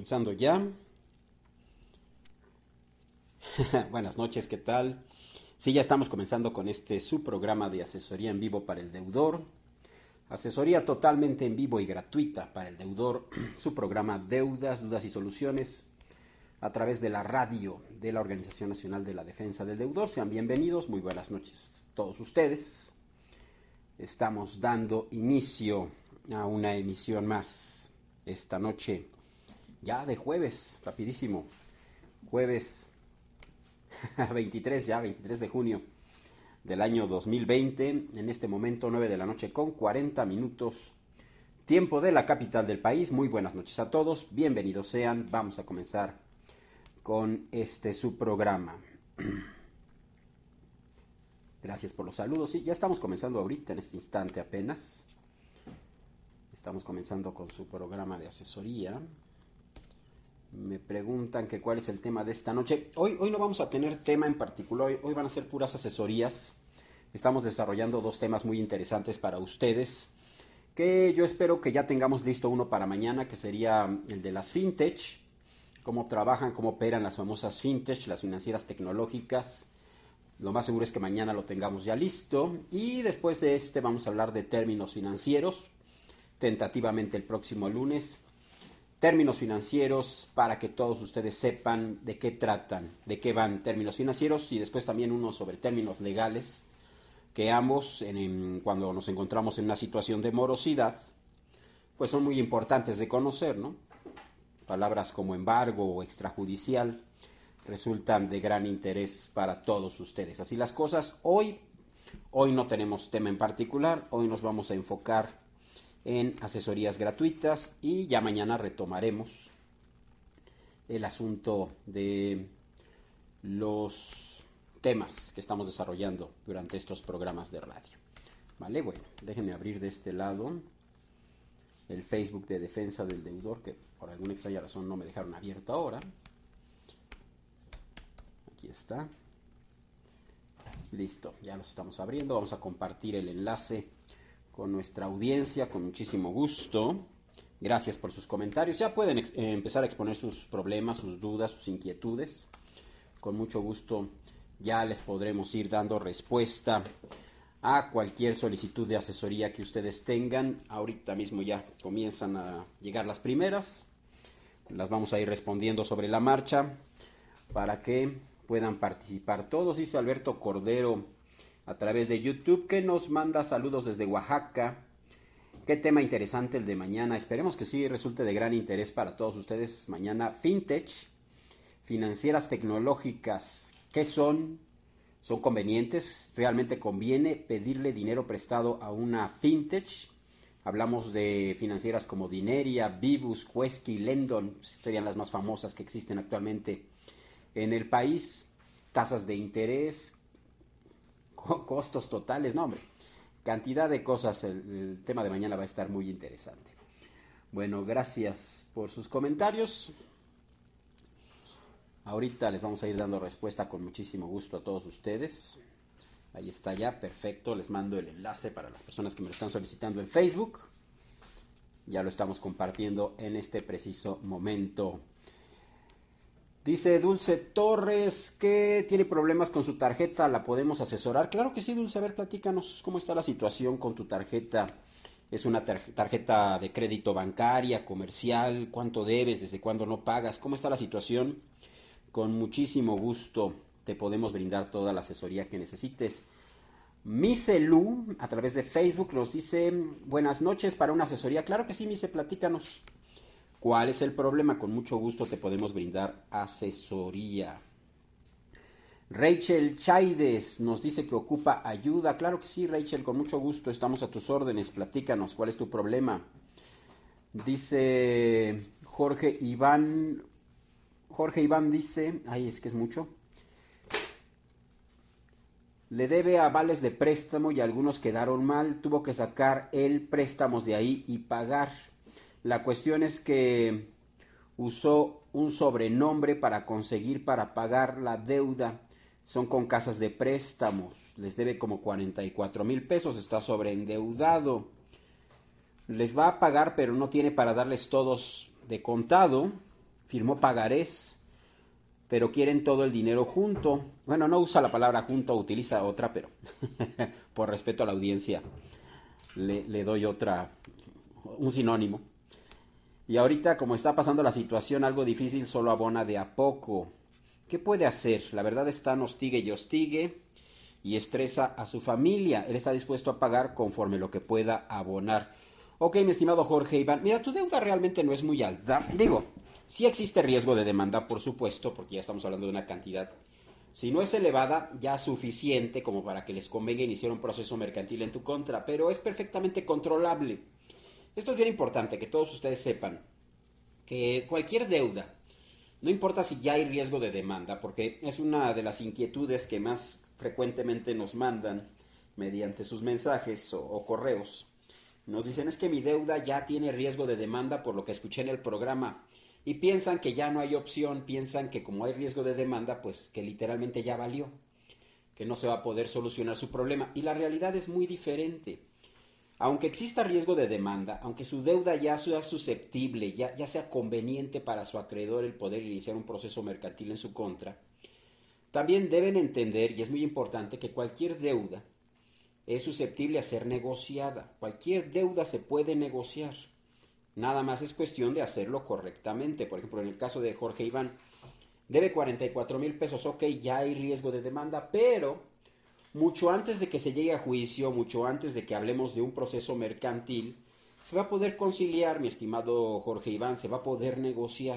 Comenzando ya. Buenas noches, ¿qué tal? Sí, ya estamos comenzando con este su programa de asesoría en vivo para el deudor. Asesoría totalmente en vivo y gratuita para el deudor. Su programa Deudas, Dudas y Soluciones a través de la radio de la Organización Nacional de la Defensa del Deudor. Sean bienvenidos, muy buenas noches a todos ustedes. Estamos dando inicio a una emisión más esta noche, ya de jueves, rapidísimo. Jueves 23 de junio del año 2020, en este momento 9 de la noche con 40 minutos, tiempo de la capital del país. Muy buenas noches a todos, bienvenidos sean. Vamos a comenzar con su programa. Gracias por los saludos. Sí, ya estamos comenzando ahorita, en este instante apenas. Estamos comenzando con su programa de asesoría. Me preguntan que cuál es el tema de esta noche. Hoy no vamos a tener tema en particular, hoy van a ser puras asesorías. Estamos desarrollando dos temas muy interesantes para ustedes, que yo espero que ya tengamos listo uno para mañana, que sería el de las fintech, cómo trabajan, cómo operan las famosas fintech, las financieras tecnológicas. Lo más seguro es que mañana lo tengamos ya listo. Y después de vamos a hablar de términos financieros, tentativamente el próximo lunes. Términos financieros para que todos ustedes sepan de qué tratan, de qué van términos financieros, y después también uno sobre términos legales, que ambos cuando nos encontramos en una situación de morosidad, pues son muy importantes de conocer, ¿no? Palabras como embargo o extrajudicial resultan de gran interés para todos ustedes. Así las cosas, hoy no tenemos tema en particular, hoy nos vamos a enfocar en asesorías gratuitas y ya mañana retomaremos el asunto de los temas que estamos desarrollando durante estos programas de radio. Vale, bueno, déjenme abrir de este lado el Facebook de Defensa del Deudor, que por alguna extraña razón no me dejaron abierto ahora. Aquí está. Listo, ya los estamos abriendo. Vamos a compartir el enlace con nuestra audiencia, con muchísimo gusto. Gracias por sus comentarios. Ya pueden empezar a exponer sus problemas, sus dudas, sus inquietudes. Con mucho gusto ya les podremos ir dando respuesta a cualquier solicitud de asesoría que ustedes tengan. Ahorita mismo ya comienzan a llegar las primeras. Las vamos a ir respondiendo sobre la marcha para que puedan participar todos. Dice Alberto Cordero a través de YouTube, que nos manda saludos desde Oaxaca. Qué tema interesante el de mañana. Esperemos que sí resulte de gran interés para todos ustedes. Mañana, fintech, financieras tecnológicas. ¿Qué son? ¿Son convenientes? ¿Realmente conviene pedirle dinero prestado a una fintech? Hablamos de financieras como Dineria, Vivus, Quesky, Lendon, serían las más famosas que existen actualmente en el país. Tasas de interés, costos totales, no hombre, cantidad de cosas. El tema de mañana va a estar muy interesante. Bueno, gracias por sus comentarios. Ahorita les vamos a ir dando respuesta con muchísimo gusto a todos ustedes. Ahí está ya, perfecto. Les mando el enlace para las personas que me lo están solicitando en Facebook. Ya lo estamos compartiendo en este preciso momento. Dice Dulce Torres que tiene problemas con su tarjeta, ¿la podemos asesorar? Claro que sí, Dulce, a ver, platícanos cómo está la situación con tu tarjeta. ¿Es una tarjeta de crédito bancaria, comercial? ¿Cuánto debes? ¿Desde cuándo no pagas? ¿Cómo está la situación? Con muchísimo gusto te podemos brindar toda la asesoría que necesites. Miselu, a través de Facebook, nos dice, buenas noches, para una asesoría. Claro que sí, Mise, platícanos. ¿Cuál es el problema? Con mucho gusto te podemos brindar asesoría. Rachel Chaides nos dice que ocupa ayuda. Claro que sí, Rachel, con mucho gusto, estamos a tus órdenes. Platícanos, ¿cuál es tu problema? Dice Jorge Iván dice, ay, es que es mucho. Le debe a vales de préstamo y algunos quedaron mal. Tuvo que sacar él préstamos de ahí y pagar. La cuestión es que usó un sobrenombre para para pagar la deuda. Son con casas de préstamos. Les debe como 44,000 pesos. Está sobreendeudado. Les va a pagar, pero no tiene para darles todos de contado. firmó pagarés, pero quieren todo el dinero junto. Bueno, no usa la palabra junto, utiliza otra, pero por respeto a la audiencia le doy un sinónimo. Y ahorita, como está pasando la situación algo difícil, solo abona de a poco. ¿Qué puede hacer? La verdad está hostigue y hostigue y estresa a su familia. Él está dispuesto a pagar conforme lo que pueda abonar. Ok, mi estimado Jorge Iván, mira, tu deuda realmente no es muy alta. Digo, sí existe riesgo de demanda, por supuesto, porque ya estamos hablando de una cantidad. Si no es elevada, ya suficiente como para que les convenga iniciar un proceso mercantil en tu contra, pero es perfectamente controlable. Esto es bien importante, que todos ustedes sepan que cualquier deuda, no importa si ya hay riesgo de demanda, porque es una de las inquietudes que más frecuentemente nos mandan mediante sus mensajes o correos. Nos dicen, es que mi deuda ya tiene riesgo de demanda por lo que escuché en el programa. Y piensan que ya no hay opción, piensan que como hay riesgo de demanda, pues que literalmente ya valió, que no se va a poder solucionar su problema. Y la realidad es muy diferente. Aunque exista riesgo de demanda, aunque su deuda ya sea susceptible, ya sea conveniente para su acreedor el poder iniciar un proceso mercantil en su contra, también deben entender, y es muy importante, que cualquier deuda es susceptible a ser negociada. Cualquier deuda se puede negociar. Nada más es cuestión de hacerlo correctamente. Por ejemplo, en el caso de Jorge Iván, debe 44,000 pesos. Ok, ya hay riesgo de demanda, pero mucho antes de que se llegue a juicio, mucho antes de que hablemos de un proceso mercantil, se va a poder conciliar, mi estimado Jorge Iván, se va a poder negociar.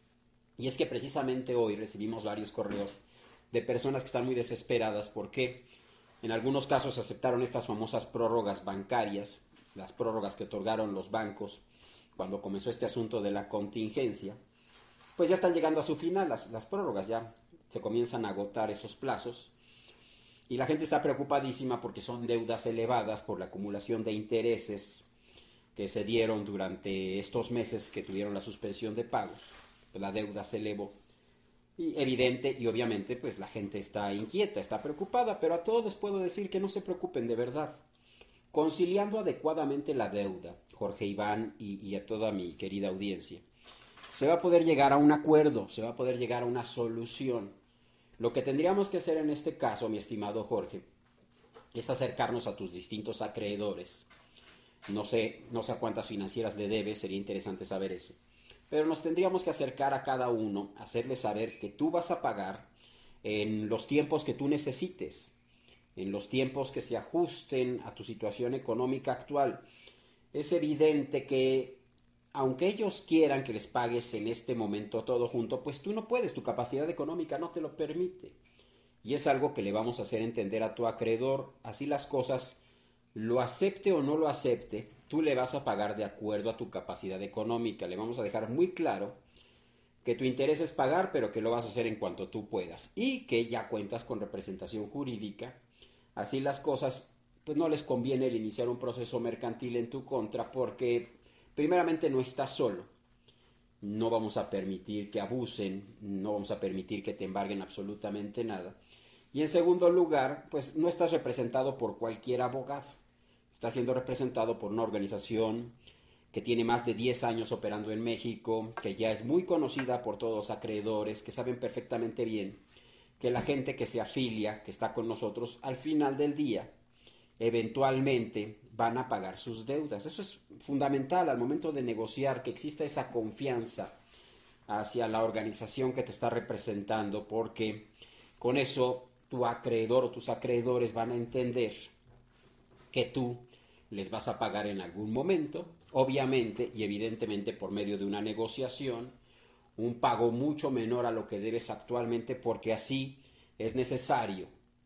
Y es que precisamente hoy recibimos varios correos de personas que están muy desesperadas porque en algunos casos aceptaron estas famosas prórrogas bancarias, las prórrogas que otorgaron los bancos cuando comenzó este asunto de la contingencia. Pues ya están llegando a su final las prórrogas, ya se comienzan a agotar esos plazos. Y la gente está preocupadísima porque son deudas elevadas por la acumulación de intereses que se dieron durante estos meses que tuvieron la suspensión de pagos. Pues la deuda se elevó. Y evidente y obviamente pues la gente está inquieta, está preocupada, pero a todos les puedo decir que no se preocupen de verdad. Conciliando adecuadamente la deuda, Jorge Iván y a toda mi querida audiencia, se va a poder llegar a un acuerdo, se va a poder llegar a una solución. Lo que tendríamos que hacer en este caso, mi estimado Jorge, es acercarnos a tus distintos acreedores. No sé a cuántas financieras le debes, sería interesante saber eso. Pero nos tendríamos que acercar a cada uno, hacerle saber que tú vas a pagar en los tiempos que tú necesites, en los tiempos que se ajusten a tu situación económica actual. Es evidente que aunque ellos quieran que les pagues en este momento todo junto, pues tú no puedes, tu capacidad económica no te lo permite. Y es algo que le vamos a hacer entender a tu acreedor, así las cosas, lo acepte o no lo acepte, tú le vas a pagar de acuerdo a tu capacidad económica. Le vamos a dejar muy claro que tu interés es pagar, pero que lo vas a hacer en cuanto tú puedas y que ya cuentas con representación jurídica. Así las cosas, pues no les conviene el iniciar un proceso mercantil en tu contra porque primeramente no estás solo. No vamos a permitir que abusen, no vamos a permitir que te embarguen absolutamente nada. Y en segundo lugar, pues no estás representado por cualquier abogado. Estás siendo representado por una organización que tiene más de 10 años operando en México, que ya es muy conocida por todos los acreedores, que saben perfectamente bien que la gente que se afilia, que está con nosotros, al final del día, eventualmente van a pagar sus deudas. Eso es fundamental al momento de negociar, que exista esa confianza hacia la organización que te está representando, porque con eso tu acreedor o tus acreedores van a entender que tú les vas a pagar en algún momento, obviamente y evidentemente por medio de una negociación, un pago mucho menor a lo que debes actualmente, porque así es necesario,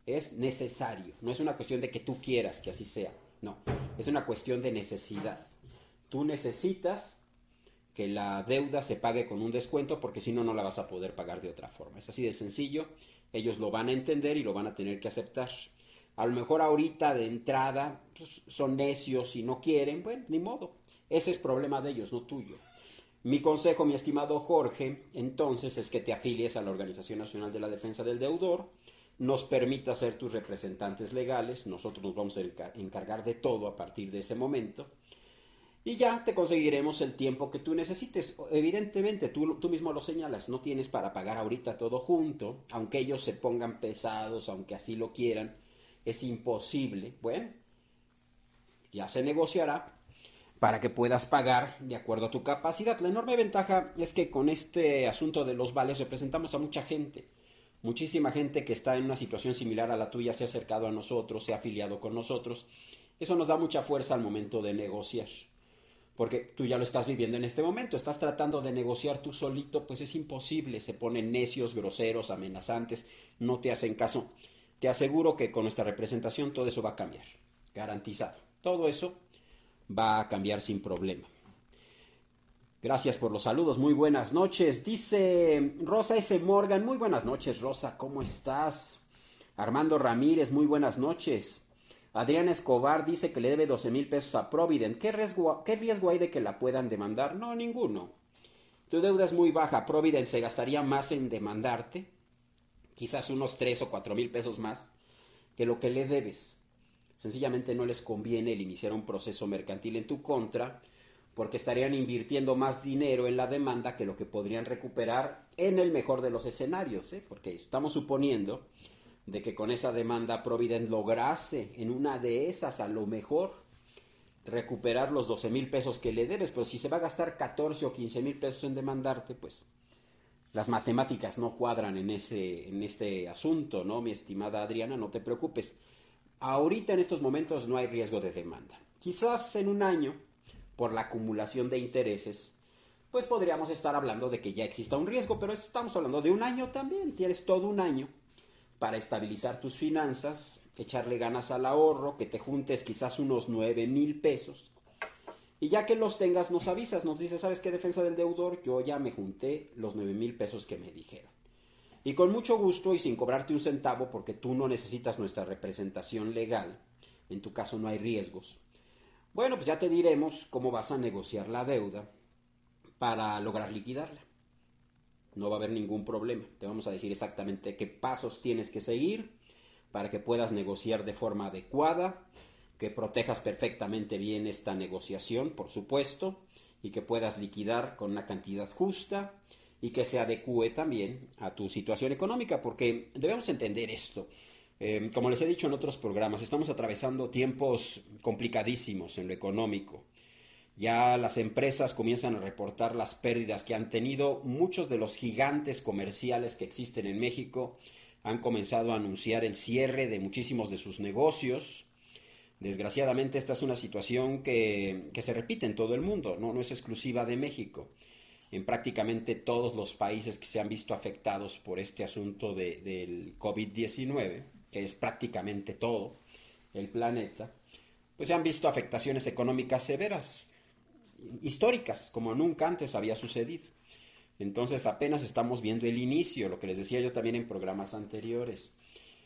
no es una cuestión de que tú quieras que así sea, no, es una cuestión de necesidad. Tú necesitas que la deuda se pague con un descuento porque si no, no la vas a poder pagar de otra forma. Es así de sencillo, ellos lo van a entender y lo van a tener que aceptar. A lo mejor ahorita de entrada pues, son necios y no quieren, bueno, ni modo. Ese es problema de ellos, no tuyo. Mi consejo, mi estimado Jorge, entonces es que te afilies a la Organización Nacional de la Defensa del Deudor, nos permita ser tus representantes legales, nosotros nos vamos a encargar de todo a partir de ese momento. y ya te conseguiremos el tiempo que tú necesites. Evidentemente, tú mismo lo señalas, no tienes para pagar ahorita todo junto, aunque ellos se pongan pesados, aunque así lo quieran, es imposible. Bueno, ya se negociará para que puedas pagar de acuerdo a tu capacidad. La enorme ventaja es que con este asunto de los vales representamos a mucha gente. Muchísima gente que está en una situación similar a la tuya se ha acercado a nosotros, se ha afiliado con nosotros. Eso nos da mucha fuerza al momento de negociar. Porque tú ya lo estás viviendo en este momento, estás tratando de negociar tú solito, pues es imposible, se ponen necios, groseros, amenazantes, no te hacen caso. Te aseguro que con nuestra representación todo eso va a cambiar, garantizado. Todo eso va a cambiar sin problema. Gracias por los saludos, muy buenas noches. Dice Rosa S. Morgan, muy buenas noches Rosa, ¿cómo estás? Armando Ramírez, muy buenas noches. Adrián Escobar dice que le debe 12,000 pesos a Provident. ¿Qué riesgo hay de que la puedan demandar? No, ninguno. Tu deuda es muy baja. Provident se gastaría más en demandarte, quizás unos 3 o 4,000 pesos más, que lo que le debes. Sencillamente no les conviene el iniciar un proceso mercantil en tu contra, porque estarían invirtiendo más dinero en la demanda que lo que podrían recuperar en el mejor de los escenarios, porque estamos suponiendo de que con esa demanda Provident lograse en una de esas a lo mejor recuperar los 12,000 pesos que le debes, pero si se va a gastar 14 o 15,000 pesos en demandarte, pues las matemáticas no cuadran en este asunto, ¿no? Mi estimada Adriana, no te preocupes. Ahorita en estos momentos no hay riesgo de demanda. Quizás en un año, por la acumulación de intereses, pues podríamos estar hablando de que ya exista un riesgo, pero estamos hablando de un año también, tienes todo un año para estabilizar tus finanzas, echarle ganas al ahorro, que te juntes quizás unos 9,000 pesos. Y ya que los tengas, nos avisas, nos dices, ¿sabes qué, defensa del deudor? Yo ya me junté los 9,000 pesos que me dijeron. Y con mucho gusto y sin cobrarte un centavo, porque tú no necesitas nuestra representación legal, en tu caso no hay riesgos. Bueno, pues ya te diremos cómo vas a negociar la deuda para lograr liquidarla. No va a haber ningún problema. Te vamos a decir exactamente qué pasos tienes que seguir para que puedas negociar de forma adecuada, que protejas perfectamente bien esta negociación, por supuesto, y que puedas liquidar con una cantidad justa y que se adecue también a tu situación económica, porque debemos entender esto. Como les he dicho en otros programas, estamos atravesando tiempos complicadísimos en lo económico. Ya las empresas comienzan a reportar las pérdidas que han tenido. Muchos de los gigantes comerciales que existen en México han comenzado a anunciar el cierre de muchísimos de sus negocios. Desgraciadamente esta es una situación que se repite en todo el mundo, no es exclusiva de México. En prácticamente todos los países que se han visto afectados por este asunto del COVID-19, que es prácticamente todo el planeta, pues se han visto afectaciones económicas severas, históricas, como nunca antes había sucedido. Entonces apenas estamos viendo el inicio, lo que les decía yo también en programas anteriores.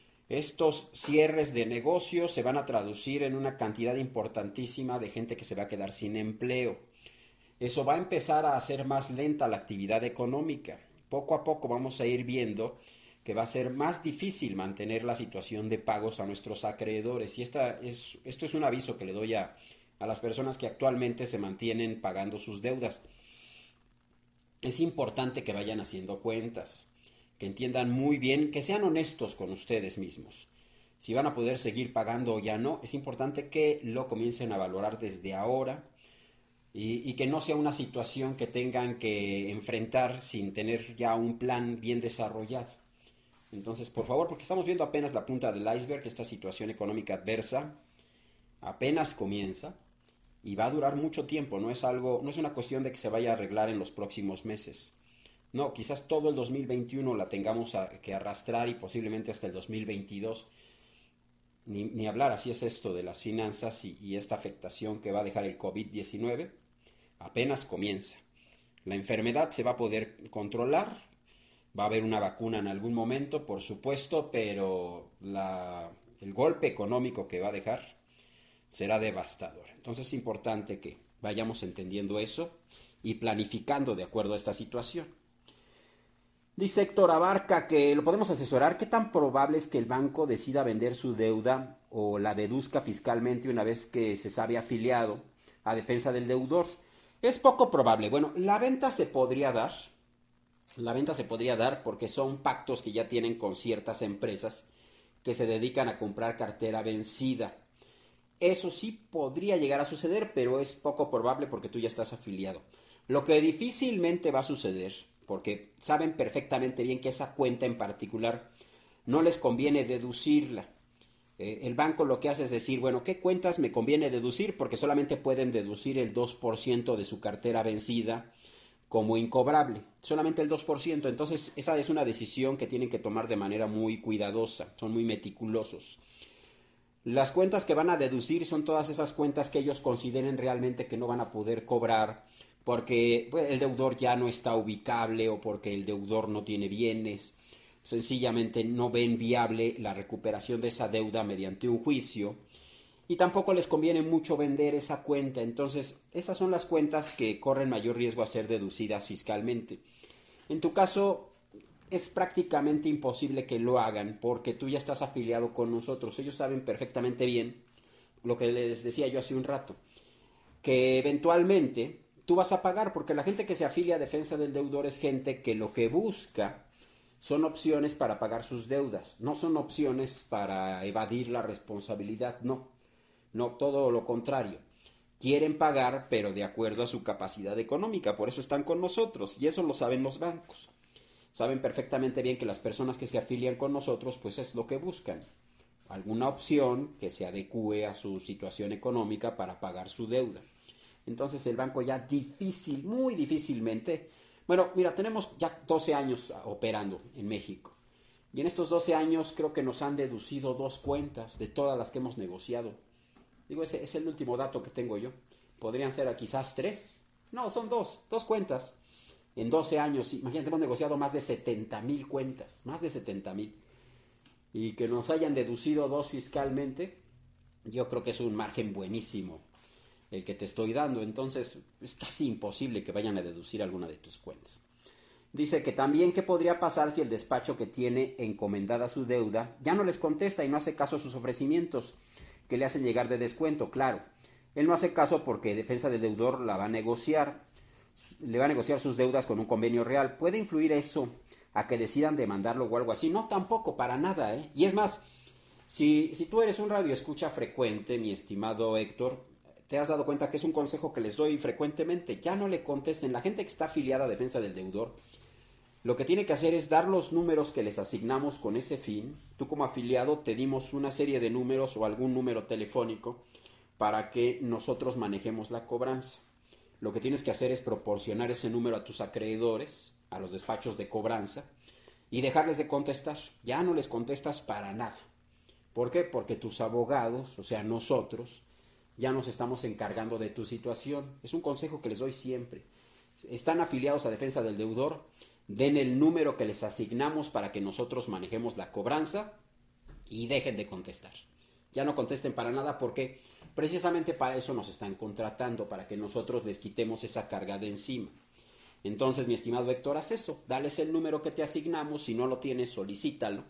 Estos cierres de negocios se van a traducir en una cantidad importantísima de gente que se va a quedar sin empleo. Eso va a empezar a hacer más lenta la actividad económica. Poco a poco vamos a ir viendo que va a ser más difícil mantener la situación de pagos a nuestros acreedores. Y esto es un aviso que le doy a las personas que actualmente se mantienen pagando sus deudas. Es importante que vayan haciendo cuentas, que entiendan muy bien, que sean honestos con ustedes mismos. Si van a poder seguir pagando o ya no, es importante que lo comiencen a valorar desde ahora y que no sea una situación que tengan que enfrentar sin tener ya un plan bien desarrollado. Entonces, por favor, porque estamos viendo apenas la punta del iceberg, esta situación económica adversa apenas comienza y va a durar mucho tiempo, no es una cuestión de que se vaya a arreglar en los próximos meses. No, quizás todo el 2021 la tengamos que arrastrar y posiblemente hasta el 2022. Ni hablar, así es esto de las finanzas y esta afectación que va a dejar el COVID-19 apenas comienza. La enfermedad se va a poder controlar, va a haber una vacuna en algún momento, por supuesto, pero el golpe económico que va a dejar será devastador. Entonces es importante que vayamos entendiendo eso y planificando de acuerdo a esta situación. Dice Héctor Abarca que lo podemos asesorar. ¿Qué tan probable es que el banco decida vender su deuda o la deduzca fiscalmente una vez que se sabe afiliado a defensa del deudor. Es poco probable. Bueno, la venta se podría dar. La venta se podría dar porque son pactos que ya tienen con ciertas empresas que se dedican a comprar cartera vencida. Eso sí podría llegar a suceder, pero es poco probable porque tú ya estás afiliado. Lo que difícilmente va a suceder, porque saben perfectamente bien que esa cuenta en particular no les conviene deducirla. El banco lo que hace es decir, bueno, ¿qué cuentas me conviene deducir? Porque solamente pueden deducir el 2% de su cartera vencida como incobrable, solamente el 2%. Entonces esa es una decisión que tienen que tomar de manera muy cuidadosa, son muy meticulosos. Las cuentas que van a deducir son todas esas cuentas que ellos consideren realmente que no van a poder cobrar porque pues, el deudor ya no está ubicable o porque el deudor no tiene bienes. Sencillamente no ven viable la recuperación de esa deuda mediante un juicio y tampoco les conviene mucho vender esa cuenta. Entonces esas son las cuentas que corren mayor riesgo a ser deducidas fiscalmente. En tu caso es prácticamente imposible que lo hagan porque tú ya estás afiliado con nosotros. Ellos saben perfectamente bien lo que les decía yo hace un rato, que eventualmente tú vas a pagar porque la gente que se afilia a defensa del deudor es gente que lo que busca son opciones para pagar sus deudas, no son opciones para evadir la responsabilidad, no, no, todo lo contrario. Quieren pagar, pero de acuerdo a su capacidad económica, por eso están con nosotros, y eso lo saben los bancos. Saben perfectamente bien que las personas que se afilian con nosotros, pues es lo que buscan. Alguna opción que se adecue a su situación económica para pagar su deuda. Entonces el banco ya muy difícilmente. Bueno, mira, tenemos ya 12 años operando en México. Y en estos 12 años creo que nos han deducido 2 cuentas de todas las que hemos negociado. Digo, ese es el último dato que tengo yo. Podrían ser quizás 3. No, son 2 cuentas. En 12 años, imagínate, hemos negociado más de 70,000 cuentas, más de 70,000. Y que nos hayan deducido 2 fiscalmente, yo creo que es un margen buenísimo el que te estoy dando. Entonces es casi imposible que vayan a deducir alguna de tus cuentas. Dice que también qué podría pasar si el despacho que tiene encomendada su deuda ya no les contesta y no hace caso a sus ofrecimientos que le hacen llegar de descuento. Claro, él no hace caso porque defensa del deudor la va a negociar, le va a negociar sus deudas con un convenio real. ¿Puede influir eso a que decidan demandarlo o algo así? No, tampoco, para nada, ¿eh? Y es más, si tú eres un radioescucha frecuente, mi estimado Héctor, te has dado cuenta que es un consejo que les doy frecuentemente. Ya no le contesten. La gente que está afiliada a defensa del deudor, lo que tiene que hacer es dar los números que les asignamos con ese fin. Tú como afiliado te dimos una serie de números o algún número telefónico para que nosotros manejemos la cobranza. Lo que tienes que hacer es proporcionar ese número a tus acreedores, a los despachos de cobranza, y dejarles de contestar. Ya no les contestas para nada. ¿Por qué? Porque tus abogados, o sea, nosotros, ya nos estamos encargando de tu situación. Es un consejo que les doy siempre. Están afiliados a defensa del deudor, den el número que les asignamos para que nosotros manejemos la cobranza y dejen de contestar. Ya no contesten para nada porque precisamente para eso nos están contratando, para que nosotros les quitemos esa carga de encima. Entonces, mi estimado Héctor, haz eso, dales el número que te asignamos, si no lo tienes, solicítalo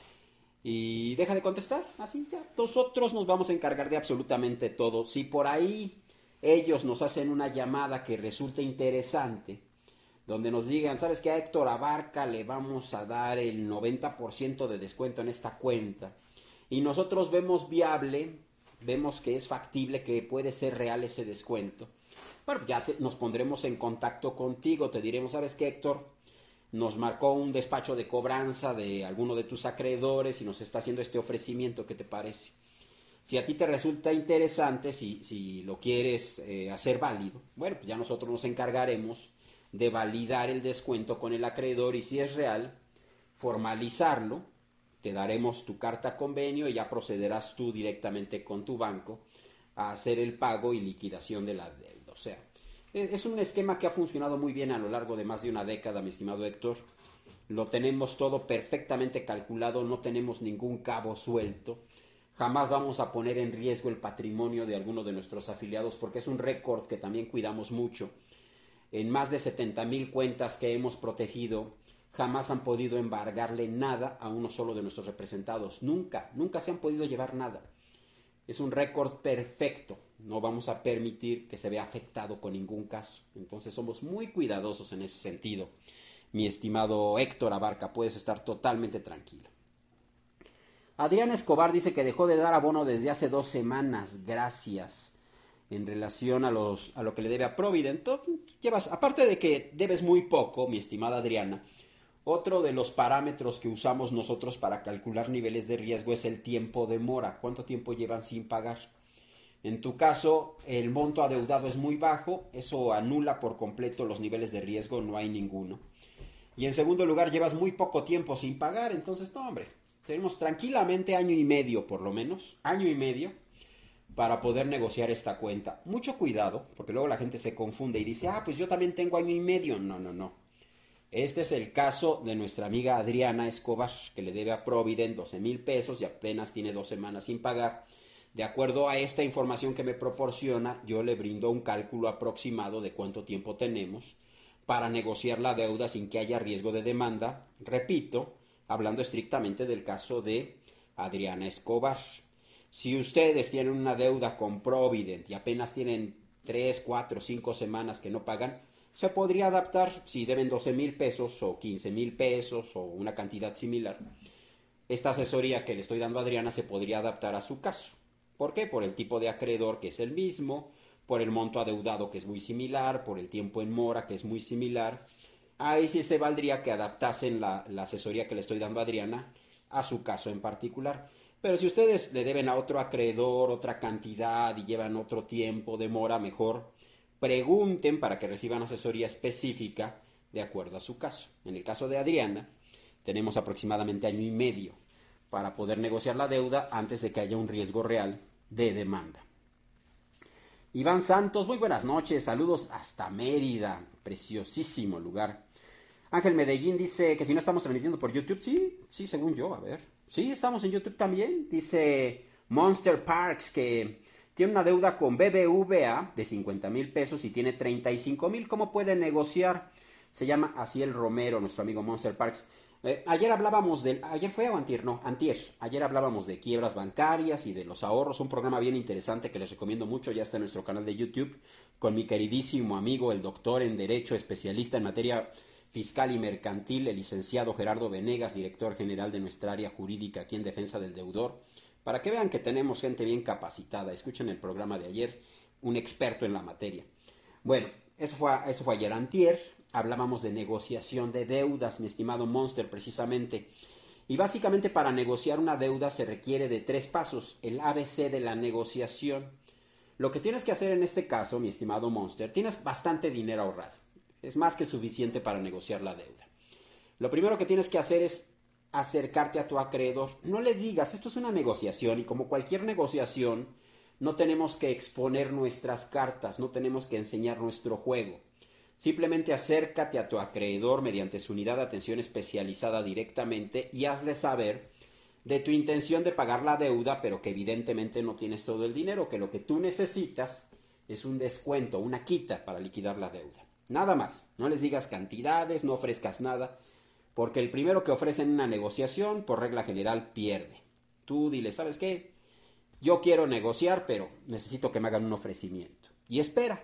y deja de contestar, así ya. Nosotros nos vamos a encargar de absolutamente todo. Si por ahí ellos nos hacen una llamada que resulte interesante, donde nos digan, ¿sabes qué? A Héctor Abarca le vamos a dar el 90% de descuento en esta cuenta, y nosotros vemos viable, vemos que es factible, que puede ser real ese descuento, bueno, ya nos pondremos en contacto contigo, te diremos, ¿sabes qué, Héctor? Nos marcó un despacho de cobranza de alguno de tus acreedores y nos está haciendo este ofrecimiento, ¿qué te parece? Si a ti te resulta interesante, si lo quieres hacer válido, bueno, pues ya nosotros nos encargaremos de validar el descuento con el acreedor y si es real, formalizarlo, te daremos tu carta convenio y ya procederás tú directamente con tu banco a hacer el pago y liquidación de la deuda. O sea, es un esquema que ha funcionado muy bien a lo largo de más de una década, mi estimado Héctor. Lo tenemos todo perfectamente calculado, no tenemos ningún cabo suelto. Jamás vamos a poner en riesgo el patrimonio de alguno de nuestros afiliados porque es un récord que también cuidamos mucho. En más de 70,000 cuentas que hemos protegido, jamás han podido embargarle nada a uno solo de nuestros representados. Nunca se han podido llevar nada. Es un récord perfecto. No vamos a permitir que se vea afectado con ningún caso. Entonces somos muy cuidadosos en ese sentido. Mi estimado Héctor Abarca, puedes estar totalmente tranquilo. Adrián Escobar dice que dejó de dar abono desde hace 2 semanas. Gracias. En relación a lo que le debe a Provident, aparte de que debes muy poco, mi estimada Adriana, otro de los parámetros que usamos nosotros para calcular niveles de riesgo es el tiempo de mora. ¿Cuánto tiempo llevan sin pagar? En tu caso, el monto adeudado es muy bajo, eso anula por completo los niveles de riesgo, no hay ninguno. Y en segundo lugar, llevas muy poco tiempo sin pagar, entonces no, hombre, tenemos tranquilamente año y medio por lo menos, año y medio, para poder negociar esta cuenta. Mucho cuidado, porque luego la gente se confunde y dice, pues yo también tengo año y medio. No, no, no. Este es el caso de nuestra amiga Adriana Escobar, que le debe a Provident 12,000 pesos y apenas tiene 2 semanas sin pagar. De acuerdo a esta información que me proporciona, yo le brindo un cálculo aproximado de cuánto tiempo tenemos para negociar la deuda sin que haya riesgo de demanda. Repito, hablando estrictamente del caso de Adriana Escobar. Si ustedes tienen una deuda con Provident y apenas tienen 3, 4, 5 semanas que no pagan, se podría adaptar si deben 12,000 pesos o 15,000 pesos o una cantidad similar. Esta asesoría que le estoy dando a Adriana se podría adaptar a su caso. ¿Por qué? Por el tipo de acreedor que es el mismo, por el monto adeudado que es muy similar, por el tiempo en mora que es muy similar. Ahí sí se valdría que adaptasen la asesoría que le estoy dando a Adriana a su caso en particular. Pero si ustedes le deben a otro acreedor otra cantidad y llevan otro tiempo de mora, mejor pregunten para que reciban asesoría específica de acuerdo a su caso. En el caso de Adriana, tenemos aproximadamente año y medio para poder negociar la deuda antes de que haya un riesgo real de demanda. Iván Santos, muy buenas noches, saludos hasta Mérida, preciosísimo lugar. Ángel Medellín dice que si no estamos transmitiendo por YouTube, sí, según yo, a ver. Sí, estamos en YouTube también. Dice Monster Parks que tiene una deuda con BBVA de 50,000 pesos y tiene 35,000. ¿Cómo puede negociar? Se llama Asiel Romero, nuestro amigo Monster Parks. Ayer hablábamos ¿ayer fue o antier? No, antier. Ayer hablábamos de quiebras bancarias y de los ahorros. Un programa bien interesante que les recomiendo mucho. Ya está en nuestro canal de YouTube con mi queridísimo amigo, el doctor en Derecho, especialista en materia fiscal y mercantil, el licenciado Gerardo Venegas, director general de nuestra área jurídica aquí en Defensa del Deudor, para que vean que tenemos gente bien capacitada. Escuchen el programa de ayer, un experto en la materia. Bueno, eso fue ayer. Antier hablábamos de negociación de deudas, mi estimado Monster, precisamente. Y básicamente para negociar una deuda se requiere de 3 pasos, el ABC de la negociación. Lo que tienes que hacer en este caso, mi estimado Monster, tienes bastante dinero ahorrado. Es más que suficiente para negociar la deuda. Lo primero que tienes que hacer es acercarte a tu acreedor. No le digas, esto es una negociación y como cualquier negociación, no tenemos que exponer nuestras cartas, no tenemos que enseñar nuestro juego. Simplemente acércate a tu acreedor mediante su unidad de atención especializada directamente y hazle saber de tu intención de pagar la deuda, pero que evidentemente no tienes todo el dinero, que lo que tú necesitas es un descuento, una quita para liquidar la deuda. Nada más, no les digas cantidades, no ofrezcas nada, porque el primero que ofrece en una negociación, por regla general, pierde. Tú dile, ¿sabes qué? Yo quiero negociar, pero necesito que me hagan un ofrecimiento. Y espera.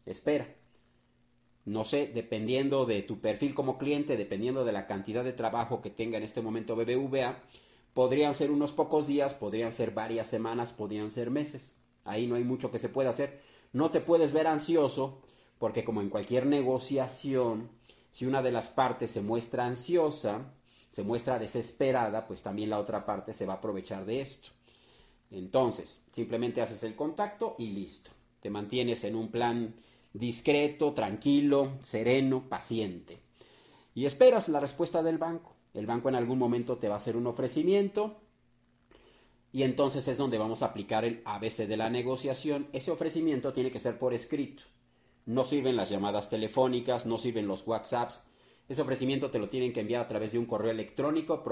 No sé, dependiendo de tu perfil como cliente, dependiendo de la cantidad de trabajo que tenga en este momento BBVA, podrían ser unos pocos días, podrían ser varias semanas, podrían ser meses. Ahí no hay mucho que se pueda hacer. No te puedes ver ansioso, porque como en cualquier negociación, si una de las partes se muestra ansiosa, se muestra desesperada, pues también la otra parte se va a aprovechar de esto. Entonces, simplemente haces el contacto y listo. Te mantienes en un plan discreto, tranquilo, sereno, paciente. Y esperas la respuesta del banco. El banco en algún momento te va a hacer un ofrecimiento y entonces es donde vamos a aplicar el ABC de la negociación. Ese ofrecimiento tiene que ser por escrito. No sirven las llamadas telefónicas, no sirven los WhatsApps. Ese ofrecimiento te lo tienen que enviar a través de un correo electrónico,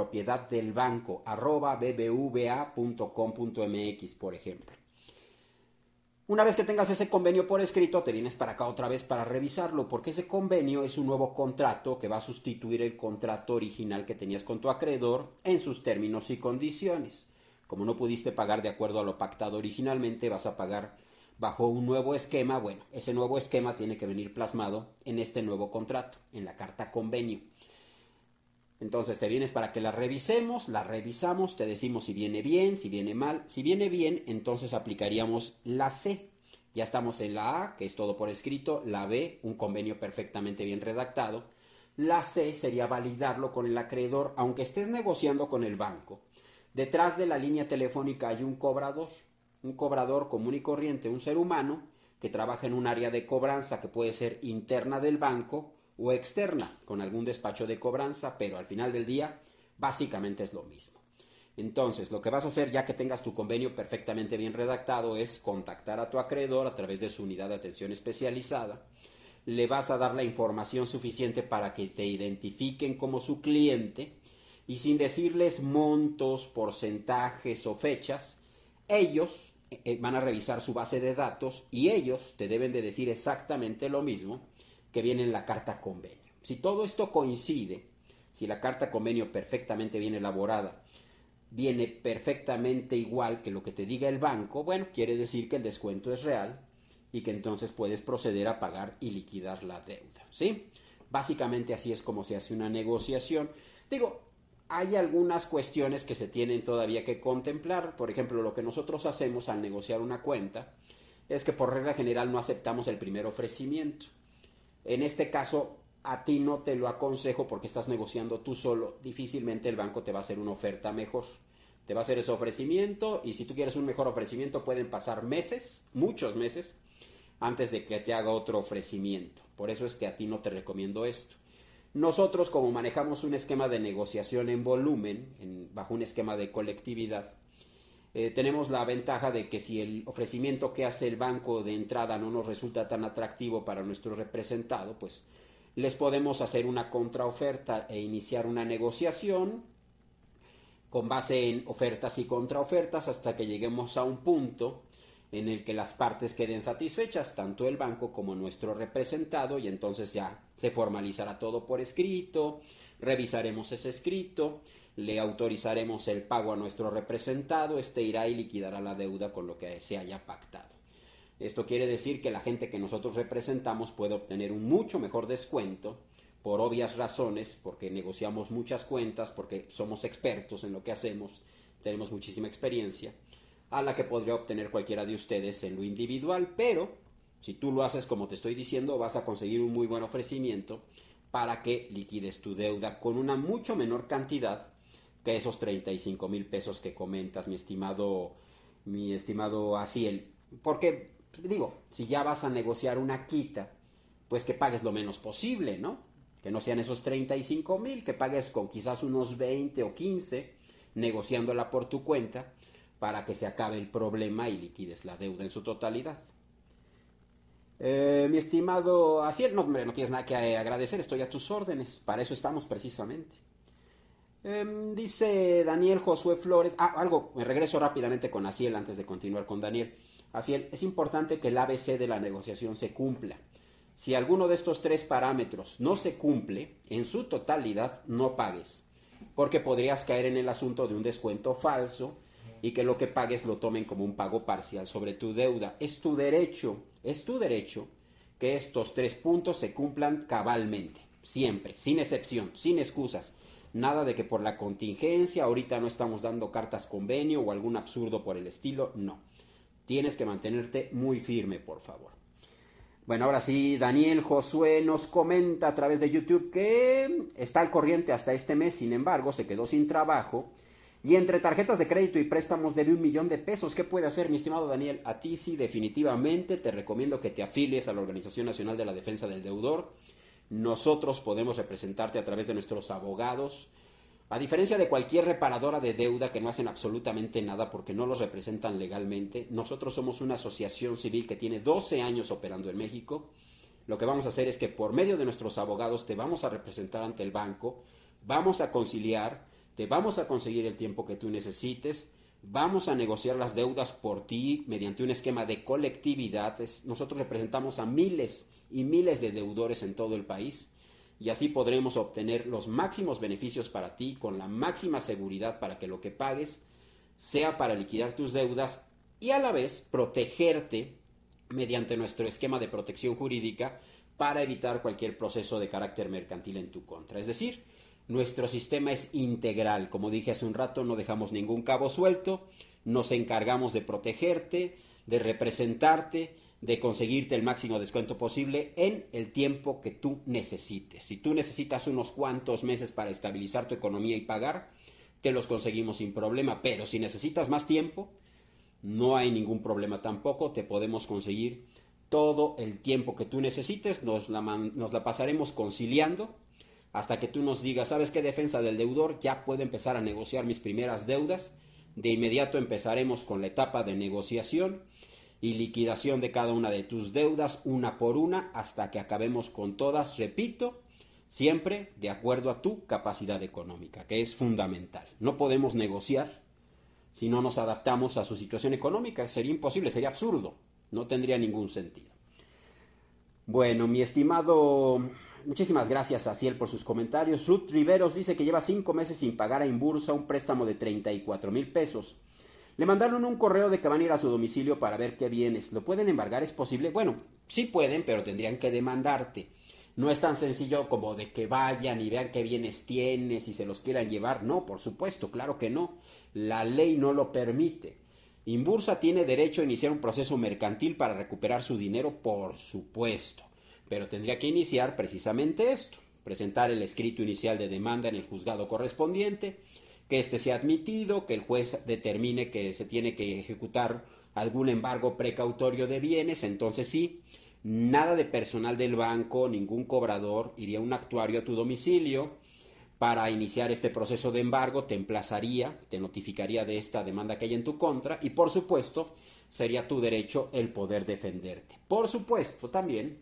propiedaddelbanco@bbva.com.mx, por ejemplo. Una vez que tengas ese convenio por escrito, te vienes para acá otra vez para revisarlo, porque ese convenio es un nuevo contrato que va a sustituir el contrato original que tenías con tu acreedor en sus términos y condiciones. Como no pudiste pagar de acuerdo a lo pactado originalmente, vas a pagar bajo un nuevo esquema. Bueno, ese nuevo esquema tiene que venir plasmado en este nuevo contrato, en la carta convenio. Entonces te vienes para que la revisemos, la revisamos, te decimos si viene bien, si viene mal. Si viene bien, entonces aplicaríamos la C. Ya estamos en la A, que es todo por escrito, la B, un convenio perfectamente bien redactado. La C sería validarlo con el acreedor, aunque estés negociando con el banco. Detrás de la línea telefónica hay un cobrador común y corriente, un ser humano que trabaja en un área de cobranza que puede ser interna del banco o externa, con algún despacho de cobranza, pero al final del día básicamente es lo mismo. Entonces, lo que vas a hacer ya que tengas tu convenio perfectamente bien redactado es contactar a tu acreedor a través de su unidad de atención especializada. Le vas a dar la información suficiente para que te identifiquen como su cliente y sin decirles montos, porcentajes o fechas, ellos van a revisar su base de datos y ellos te deben de decir exactamente lo mismo que viene en la carta convenio. Si todo esto coincide, si la carta convenio perfectamente bien elaborada viene perfectamente igual que lo que te diga el banco, bueno, quiere decir que el descuento es real y que entonces puedes proceder a pagar y liquidar la deuda, ¿sí? Básicamente así es como se hace una negociación. Digo, hay algunas cuestiones que se tienen todavía que contemplar. Por ejemplo, lo que nosotros hacemos al negociar una cuenta es que por regla general no aceptamos el primer ofrecimiento. En este caso, a ti no te lo aconsejo porque estás negociando tú solo. Difícilmente el banco te va a hacer una oferta mejor. Te va a hacer ese ofrecimiento y si tú quieres un mejor ofrecimiento pueden pasar meses, muchos meses, antes de que te haga otro ofrecimiento. Por eso es que a ti no te recomiendo esto. Nosotros, como manejamos un esquema de negociación en volumen, bajo un esquema de colectividad, tenemos la ventaja de que si el ofrecimiento que hace el banco de entrada no nos resulta tan atractivo para nuestro representado, pues les podemos hacer una contraoferta e iniciar una negociación con base en ofertas y contraofertas hasta que lleguemos a un punto en el que las partes queden satisfechas, tanto el banco como nuestro representado, y entonces ya se formalizará todo por escrito, revisaremos ese escrito, le autorizaremos el pago a nuestro representado, este irá y liquidará la deuda con lo que se haya pactado. Esto quiere decir que la gente que nosotros representamos puede obtener un mucho mejor descuento, por obvias razones, porque negociamos muchas cuentas, porque somos expertos en lo que hacemos, tenemos muchísima experiencia, a la que podría obtener cualquiera de ustedes en lo individual, pero si tú lo haces como te estoy diciendo, vas a conseguir un muy buen ofrecimiento para que liquides tu deuda con una mucho menor cantidad que esos 35,000 pesos que comentas, mi estimado Asiel. Porque, digo, si ya vas a negociar una quita, pues que pagues lo menos posible, ¿no? Que no sean esos 35,000, que pagues con quizás unos 20 o 15, negociándola por tu cuenta, para que se acabe el problema y liquides la deuda en su totalidad. Mi estimado Asiel, no, hombre, no tienes nada que agradecer, estoy a tus órdenes, para eso estamos precisamente. Dice Daniel Josué Flores, me regreso rápidamente con Asiel antes de continuar con Daniel. Asiel, es importante que el ABC de la negociación se cumpla. Si alguno de estos tres parámetros no se cumple, en su totalidad no pagues, porque podrías caer en el asunto de un descuento falso y que lo que pagues lo tomen como un pago parcial sobre tu deuda. Es tu derecho que estos 3 puntos se cumplan cabalmente, siempre, sin excepción, sin excusas. Nada de que por la contingencia ahorita no estamos dando cartas convenio o algún absurdo por el estilo, no. Tienes que mantenerte muy firme, por favor. Bueno, ahora sí, Daniel Josué nos comenta a través de YouTube que está al corriente hasta este mes, sin embargo, se quedó sin trabajo y entre tarjetas de crédito y préstamos debe 1,000,000 de pesos. ¿Qué puede hacer, mi estimado Daniel? A ti sí, definitivamente, te recomiendo que te afilies a la Organización Nacional de la Defensa del Deudor. Nosotros podemos representarte a través de nuestros abogados. A diferencia de cualquier reparadora de deuda que no hacen absolutamente nada porque no los representan legalmente, nosotros somos una asociación civil que tiene 12 años operando en México. Lo que vamos a hacer es que por medio de nuestros abogados te vamos a representar ante el banco, vamos a conciliar, te vamos a conseguir el tiempo que tú necesites, vamos a negociar las deudas por ti mediante un esquema de colectividad. Nosotros representamos a miles y miles de deudores en todo el país. Y así podremos obtener los máximos beneficios para ti con la máxima seguridad para que lo que pagues sea para liquidar tus deudas y a la vez protegerte mediante nuestro esquema de protección jurídica para evitar cualquier proceso de carácter mercantil en tu contra. Es decir, nuestro sistema es integral. Como dije hace un rato, no dejamos ningún cabo suelto, nos encargamos de protegerte, de representarte, de conseguirte el máximo descuento posible en el tiempo que tú necesites. Si tú necesitas unos cuantos meses para estabilizar tu economía y pagar, te los conseguimos sin problema. Pero si necesitas más tiempo, no hay ningún problema tampoco. Te podemos conseguir todo el tiempo que tú necesites. Nos la pasaremos conciliando hasta que tú nos digas, ¿sabes qué, defensa del deudor? Ya puedo empezar a negociar mis primeras deudas. De inmediato empezaremos con la etapa de negociación y liquidación de cada una de tus deudas, una por una, hasta que acabemos con todas, repito, siempre de acuerdo a tu capacidad económica, que es fundamental. No podemos negociar si no nos adaptamos a su situación económica. Sería imposible, sería absurdo, no tendría ningún sentido. Bueno, mi estimado, muchísimas gracias a Ciel por sus comentarios. Ruth Riveros dice que lleva 5 meses sin pagar a Inbursa un préstamo de 34,000 pesos. Le mandaron un correo de que van a ir a su domicilio para ver qué bienes. ¿Lo pueden embargar? ¿Es posible? Bueno, sí pueden, pero tendrían que demandarte. No es tan sencillo como de que vayan y vean qué bienes tienes y se los quieran llevar. No, por supuesto, claro que no. La ley no lo permite. Inbursa tiene derecho a iniciar un proceso mercantil para recuperar su dinero, por supuesto. Pero tendría que iniciar precisamente esto. Presentar el escrito inicial de demanda en el juzgado correspondiente, que éste sea admitido, que el juez determine que se tiene que ejecutar algún embargo precautorio de bienes. Entonces sí, nada de personal del banco, ningún cobrador iría un actuario a tu domicilio para iniciar este proceso de embargo. Te emplazaría, te notificaría de esta demanda que hay en tu contra y por supuesto sería tu derecho el poder defenderte. Por supuesto también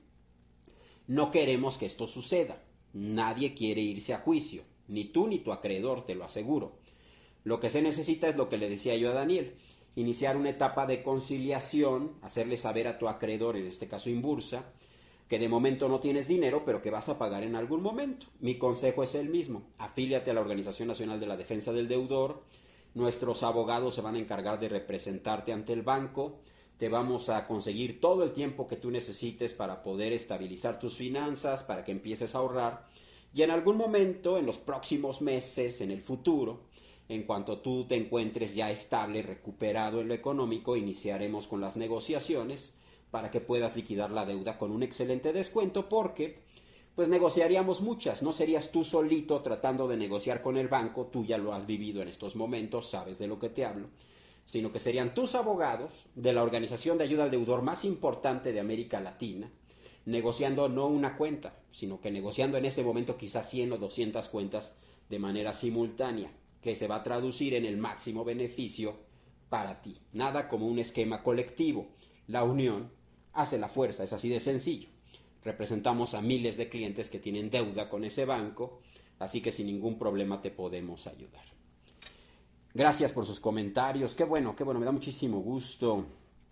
no queremos que esto suceda. Nadie quiere irse a juicio. Ni tú ni tu acreedor, te lo aseguro. Lo que se necesita es lo que le decía yo a Daniel. Iniciar una etapa de conciliación, hacerle saber a tu acreedor, en este caso Inbursa, que de momento no tienes dinero, pero que vas a pagar en algún momento. Mi consejo es el mismo. Afíliate a la Organización Nacional de la Defensa del Deudor. Nuestros abogados se van a encargar de representarte ante el banco. Te vamos a conseguir todo el tiempo que tú necesites para poder estabilizar tus finanzas, para que empieces a ahorrar. Y en algún momento, en los próximos meses, en el futuro, en cuanto tú te encuentres ya estable, recuperado en lo económico, iniciaremos con las negociaciones para que puedas liquidar la deuda con un excelente descuento, porque pues negociaríamos muchas. No serías tú solito tratando de negociar con el banco, tú ya lo has vivido en estos momentos, sabes de lo que te hablo, sino que serían tus abogados de la organización de ayuda al deudor más importante de América Latina, negociando no una cuenta, sino que negociando en ese momento quizás 100 o 200 cuentas de manera simultánea, que se va a traducir en el máximo beneficio para ti. Nada como un esquema colectivo. La unión hace la fuerza, es así de sencillo. Representamos a miles de clientes que tienen deuda con ese banco, así que sin ningún problema te podemos ayudar. Gracias por sus comentarios. Qué bueno, me da muchísimo gusto.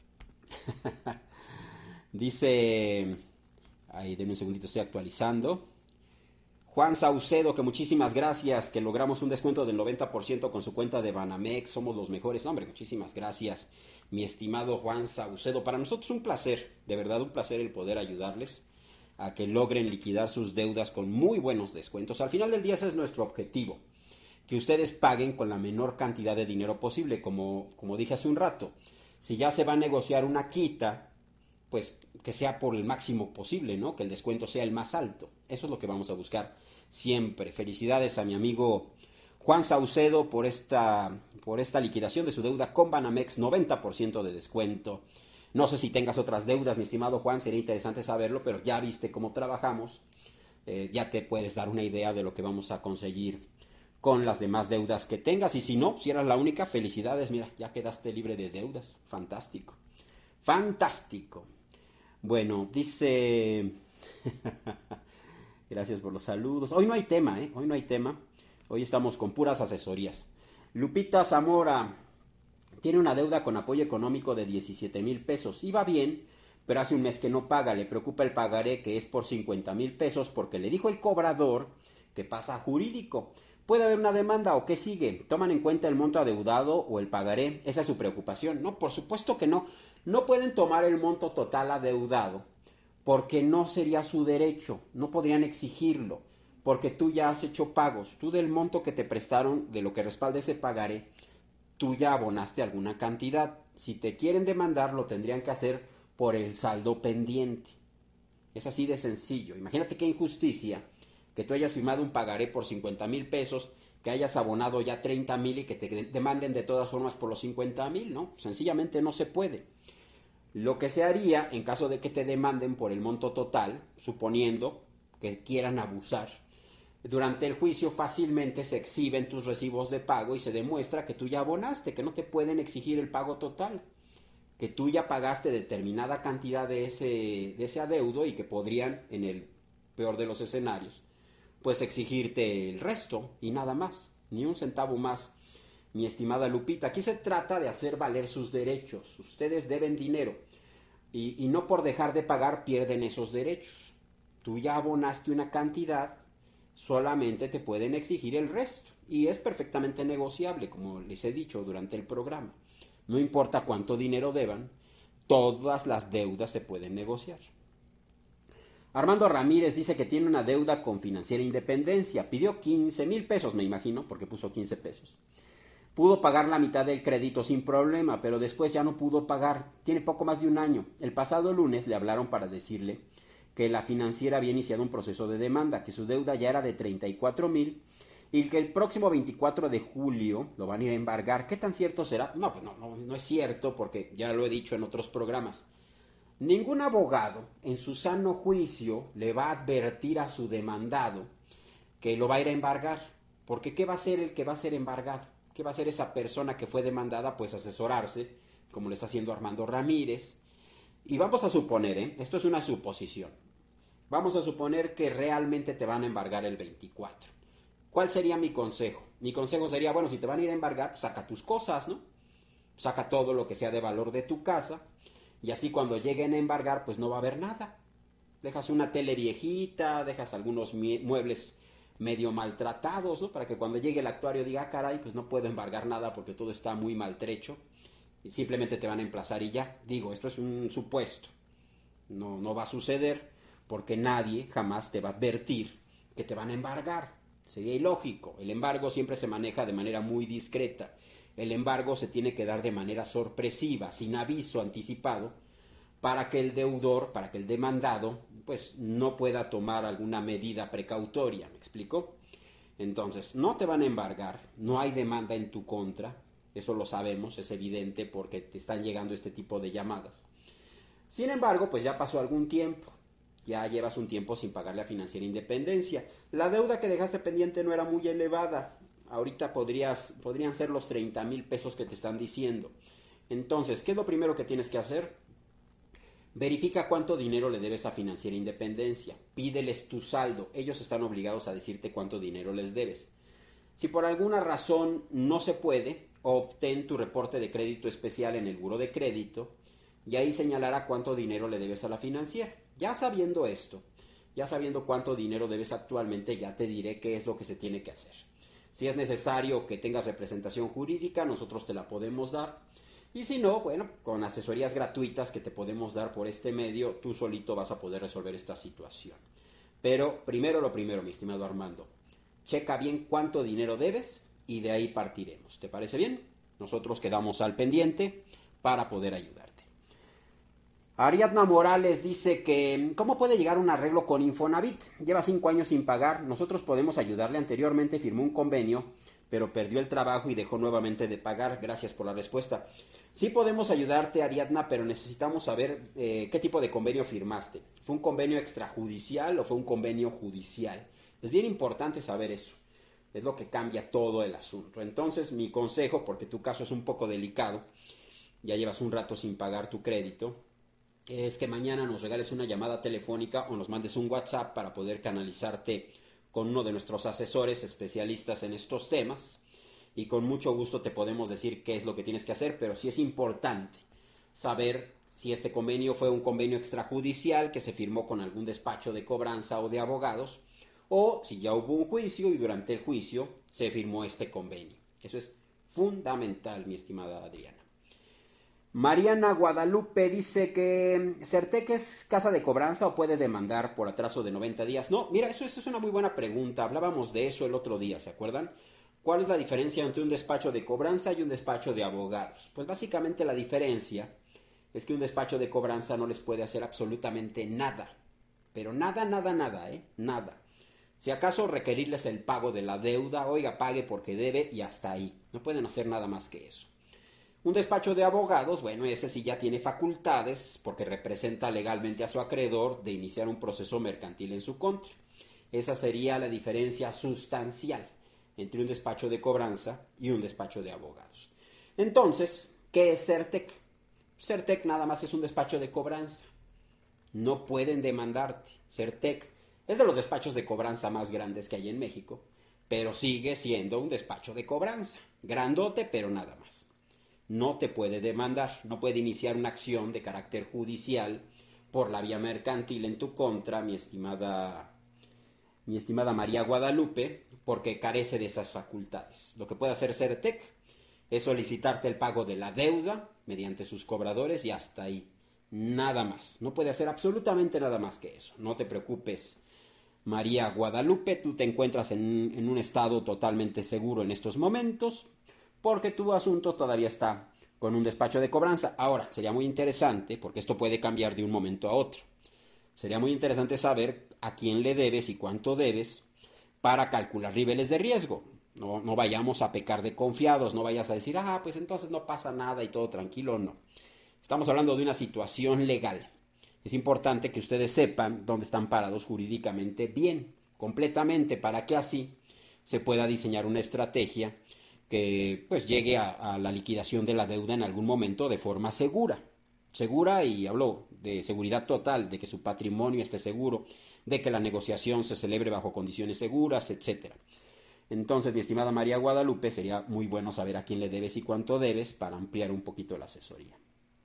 Dice... Ahí, denme un segundito, estoy actualizando. Juan Saucedo, que muchísimas gracias, que logramos un descuento del 90% con su cuenta de Banamex, somos los mejores. Hombre, muchísimas gracias, mi estimado Juan Saucedo. Para nosotros un placer, de verdad un placer el poder ayudarles a que logren liquidar sus deudas con muy buenos descuentos. Al final del día ese es nuestro objetivo, que ustedes paguen con la menor cantidad de dinero posible, como dije hace un rato. Si ya se va a negociar una quita, pues que sea por el máximo posible, ¿no? Que el descuento sea el más alto. Eso es lo que vamos a buscar siempre. Felicidades a mi amigo Juan Saucedo por esta liquidación de su deuda con Banamex, 90% de descuento. No sé si tengas otras deudas, mi estimado Juan, sería interesante saberlo, pero ya viste cómo trabajamos. Ya te puedes dar una idea de lo que vamos a conseguir con las demás deudas que tengas. Y si no, si eras la única, felicidades, mira, ya quedaste libre de deudas. Fantástico. Fantástico. Bueno, dice... Gracias por los saludos. Hoy no hay tema, ¿eh? Hoy no hay tema. Hoy estamos con puras asesorías. Lupita Zamora tiene una deuda con apoyo económico de 17,000 pesos. Iba bien, pero hace un mes que no paga. Le preocupa el pagaré, que es por 50,000 pesos, porque le dijo el cobrador que pasa a jurídico. ¿Puede haber una demanda o qué sigue? ¿Toman en cuenta el monto adeudado o el pagaré? Esa es su preocupación. No, por supuesto que no. No pueden tomar el monto total adeudado porque no sería su derecho. No podrían exigirlo porque tú ya has hecho pagos. Tú del monto que te prestaron, de lo que respalda ese pagaré, tú ya abonaste alguna cantidad. Si te quieren demandar, lo tendrían que hacer por el saldo pendiente. Es así de sencillo. Imagínate qué injusticia que tú hayas firmado un pagaré por 50,000 pesos, que hayas abonado ya 30,000 y que te demanden de todas formas por los 50,000, ¿no? Sencillamente no se puede. Lo que se haría en caso de que te demanden por el monto total, suponiendo que quieran abusar, durante el juicio fácilmente se exhiben tus recibos de pago y se demuestra que tú ya abonaste, que no te pueden exigir el pago total, que tú ya pagaste determinada cantidad de ese adeudo y que podrían, en el peor de los escenarios, pues exigirte el resto y nada más, ni un centavo más, mi estimada Lupita. Aquí se trata de hacer valer sus derechos. Ustedes deben dinero y no por dejar de pagar pierden esos derechos. Tú ya abonaste una cantidad, solamente te pueden exigir el resto y es perfectamente negociable, como les he dicho durante el programa. No importa cuánto dinero deban, todas las deudas se pueden negociar. Armando Ramírez dice que tiene una deuda con Financiera Independencia. Pidió 15,000 pesos, me imagino, porque puso 15 pesos. Pudo pagar la mitad del crédito sin problema, pero después ya no pudo pagar. Tiene poco más de un año. El pasado lunes le hablaron para decirle que la financiera había iniciado un proceso de demanda, que su deuda ya era de 34,000 y que el próximo 24 de julio lo van a ir a embargar. ¿Qué tan cierto será? No, pues no es cierto, porque ya lo he dicho en otros programas. Ningún abogado en su sano juicio le va a advertir a su demandado que lo va a ir a embargar, porque ¿qué va a hacer el que va a ser embargado? ¿Qué va a hacer esa persona que fue demandada? Pues asesorarse, como lo está haciendo Armando Ramírez. Y vamos a suponer, esto es una suposición, vamos a suponer que realmente te van a embargar el 24. ¿Cuál sería mi consejo? Mi consejo sería, bueno, si te van a ir a embargar, pues saca tus cosas, ¿no? Saca todo lo que sea de valor de tu casa. Y así cuando lleguen a embargar, pues no va a haber nada. Dejas una tele viejita, dejas algunos muebles medio maltratados, ¿no? Para que cuando llegue el actuario diga, ah, caray, pues no puedo embargar nada porque todo está muy maltrecho. Y simplemente te van a emplazar y ya. Digo, esto es un supuesto. No va a suceder porque nadie jamás te va a advertir que te van a embargar. Sería ilógico. El embargo siempre se maneja de manera muy discreta. El embargo se tiene que dar de manera sorpresiva, sin aviso anticipado, para que el deudor, para que el demandado, pues no pueda tomar alguna medida precautoria. ¿Me explico? Entonces, no te van a embargar, no hay demanda en tu contra, eso lo sabemos, es evidente porque te están llegando este tipo de llamadas. Sin embargo, pues ya pasó algún tiempo, ya llevas un tiempo sin pagarle a Financiera Independencia. La deuda que dejaste pendiente no era muy elevada. Ahorita podrían ser los 30,000 pesos que te están diciendo. Entonces, ¿qué es lo primero que tienes que hacer? Verifica cuánto dinero le debes a Financiera Independencia. Pídeles tu saldo. Ellos están obligados a decirte cuánto dinero les debes. Si por alguna razón no se puede, obtén tu reporte de crédito especial en el buró de crédito y ahí señalará cuánto dinero le debes a la financiera. Ya sabiendo esto, ya sabiendo cuánto dinero debes actualmente, ya te diré qué es lo que se tiene que hacer. Si es necesario que tengas representación jurídica, nosotros te la podemos dar. Y si no, bueno, con asesorías gratuitas que te podemos dar por este medio, tú solito vas a poder resolver esta situación. Pero primero lo primero, mi estimado Armando. Checa bien cuánto dinero debes y de ahí partiremos. ¿Te parece bien? Nosotros quedamos al pendiente para poder ayudarte. Ariadna Morales dice que ¿cómo puede llegar un arreglo con Infonavit? Lleva 5 años sin pagar, nosotros podemos ayudarle. Anteriormente firmó un convenio, pero perdió el trabajo y dejó nuevamente de pagar. Gracias por la respuesta. Sí podemos ayudarte, Ariadna, pero necesitamos saber qué tipo de convenio firmaste. ¿Fue un convenio extrajudicial o fue un convenio judicial? Es bien importante saber eso. Es lo que cambia todo el asunto. Entonces, mi consejo, porque tu caso es un poco delicado, ya llevas un rato sin pagar tu crédito, es que mañana nos regales una llamada telefónica o nos mandes un WhatsApp para poder canalizarte con uno de nuestros asesores especialistas en estos temas y con mucho gusto te podemos decir qué es lo que tienes que hacer, pero sí es importante saber si este convenio fue un convenio extrajudicial que se firmó con algún despacho de cobranza o de abogados o si ya hubo un juicio y durante el juicio se firmó este convenio. Eso es fundamental, mi estimada Adriana. Mariana Guadalupe dice que Certec es casa de cobranza o puede demandar por atraso de 90 días. No, mira, eso es una muy buena pregunta. Hablábamos de eso el otro día, ¿se acuerdan? ¿Cuál es la diferencia entre un despacho de cobranza y un despacho de abogados? Pues básicamente la diferencia es que un despacho de cobranza no les puede hacer absolutamente nada. Pero nada, nada, nada, nada. Si acaso requerirles el pago de la deuda, oiga, pague porque debe y hasta ahí. No pueden hacer nada más que eso. Un despacho de abogados, bueno, ese sí ya tiene facultades porque representa legalmente a su acreedor de iniciar un proceso mercantil en su contra. Esa sería la diferencia sustancial entre un despacho de cobranza y un despacho de abogados. Entonces, ¿qué es Certec? Certec nada más es un despacho de cobranza. No pueden demandarte. Certec es de los despachos de cobranza más grandes que hay en México, pero sigue siendo un despacho de cobranza. Grandote, pero nada más. No te puede demandar, no puede iniciar una acción de carácter judicial por la vía mercantil en tu contra, mi estimada María Guadalupe, porque carece de esas facultades. Lo que puede hacer Certec es solicitarte el pago de la deuda mediante sus cobradores y hasta ahí. Nada más. No puede hacer absolutamente nada más que eso. No te preocupes, María Guadalupe, tú te encuentras en un estado totalmente seguro en estos momentos, porque tu asunto todavía está con un despacho de cobranza. Ahora, sería muy interesante, porque esto puede cambiar de un momento a otro, sería muy interesante saber a quién le debes y cuánto debes para calcular niveles de riesgo. No vayamos a pecar de confiados, no vayas a decir, pues entonces no pasa nada y todo tranquilo, no. Estamos hablando de una situación legal. Es importante que ustedes sepan dónde están parados jurídicamente bien, completamente, para que así se pueda diseñar una estrategia que pues llegue a la liquidación de la deuda en algún momento de forma segura. Segura, y hablo de seguridad total, de que su patrimonio esté seguro, de que la negociación se celebre bajo condiciones seguras, etcétera. Entonces, mi estimada María Guadalupe, sería muy bueno saber a quién le debes y cuánto debes para ampliar un poquito la asesoría.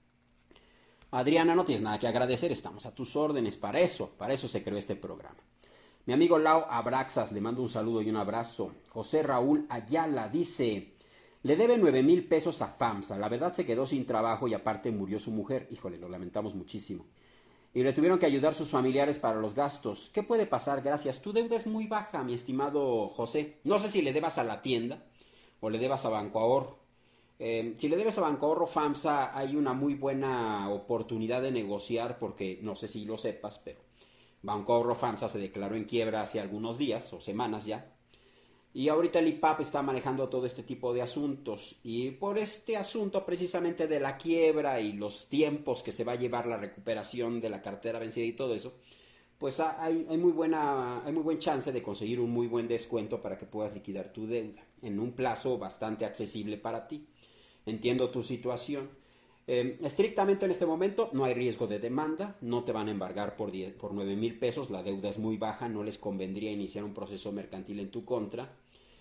Adriana, no tienes nada que agradecer, estamos a tus órdenes, para eso se creó este programa. Mi amigo Lau Abraxas, le mando un saludo y un abrazo. José Raúl Ayala dice, le debe 9,000 pesos a FAMSA, la verdad se quedó sin trabajo y aparte murió su mujer, híjole, lo lamentamos muchísimo. Y le tuvieron que ayudar sus familiares para los gastos. ¿Qué puede pasar? Gracias. Tu deuda es muy baja, mi estimado José. No sé si le debas a la tienda o le debas a Banco Ahorro. Si le debes a Banco Ahorro FAMSA, hay una muy buena oportunidad de negociar porque no sé si lo sepas, pero Banco Ahorro FAMSA se declaró en quiebra hace algunos días o semanas ya. Y ahorita el IPAP está manejando todo este tipo de asuntos. Y por este asunto precisamente de la quiebra y los tiempos que se va a llevar la recuperación de la cartera vencida y todo eso, pues hay muy buen chance de conseguir un muy buen descuento para que puedas liquidar tu deuda en un plazo bastante accesible para ti. Entiendo tu situación. Estrictamente en este momento no hay riesgo de demanda, no te van a embargar por 9,000 pesos, la deuda es muy baja, no les convendría iniciar un proceso mercantil en tu contra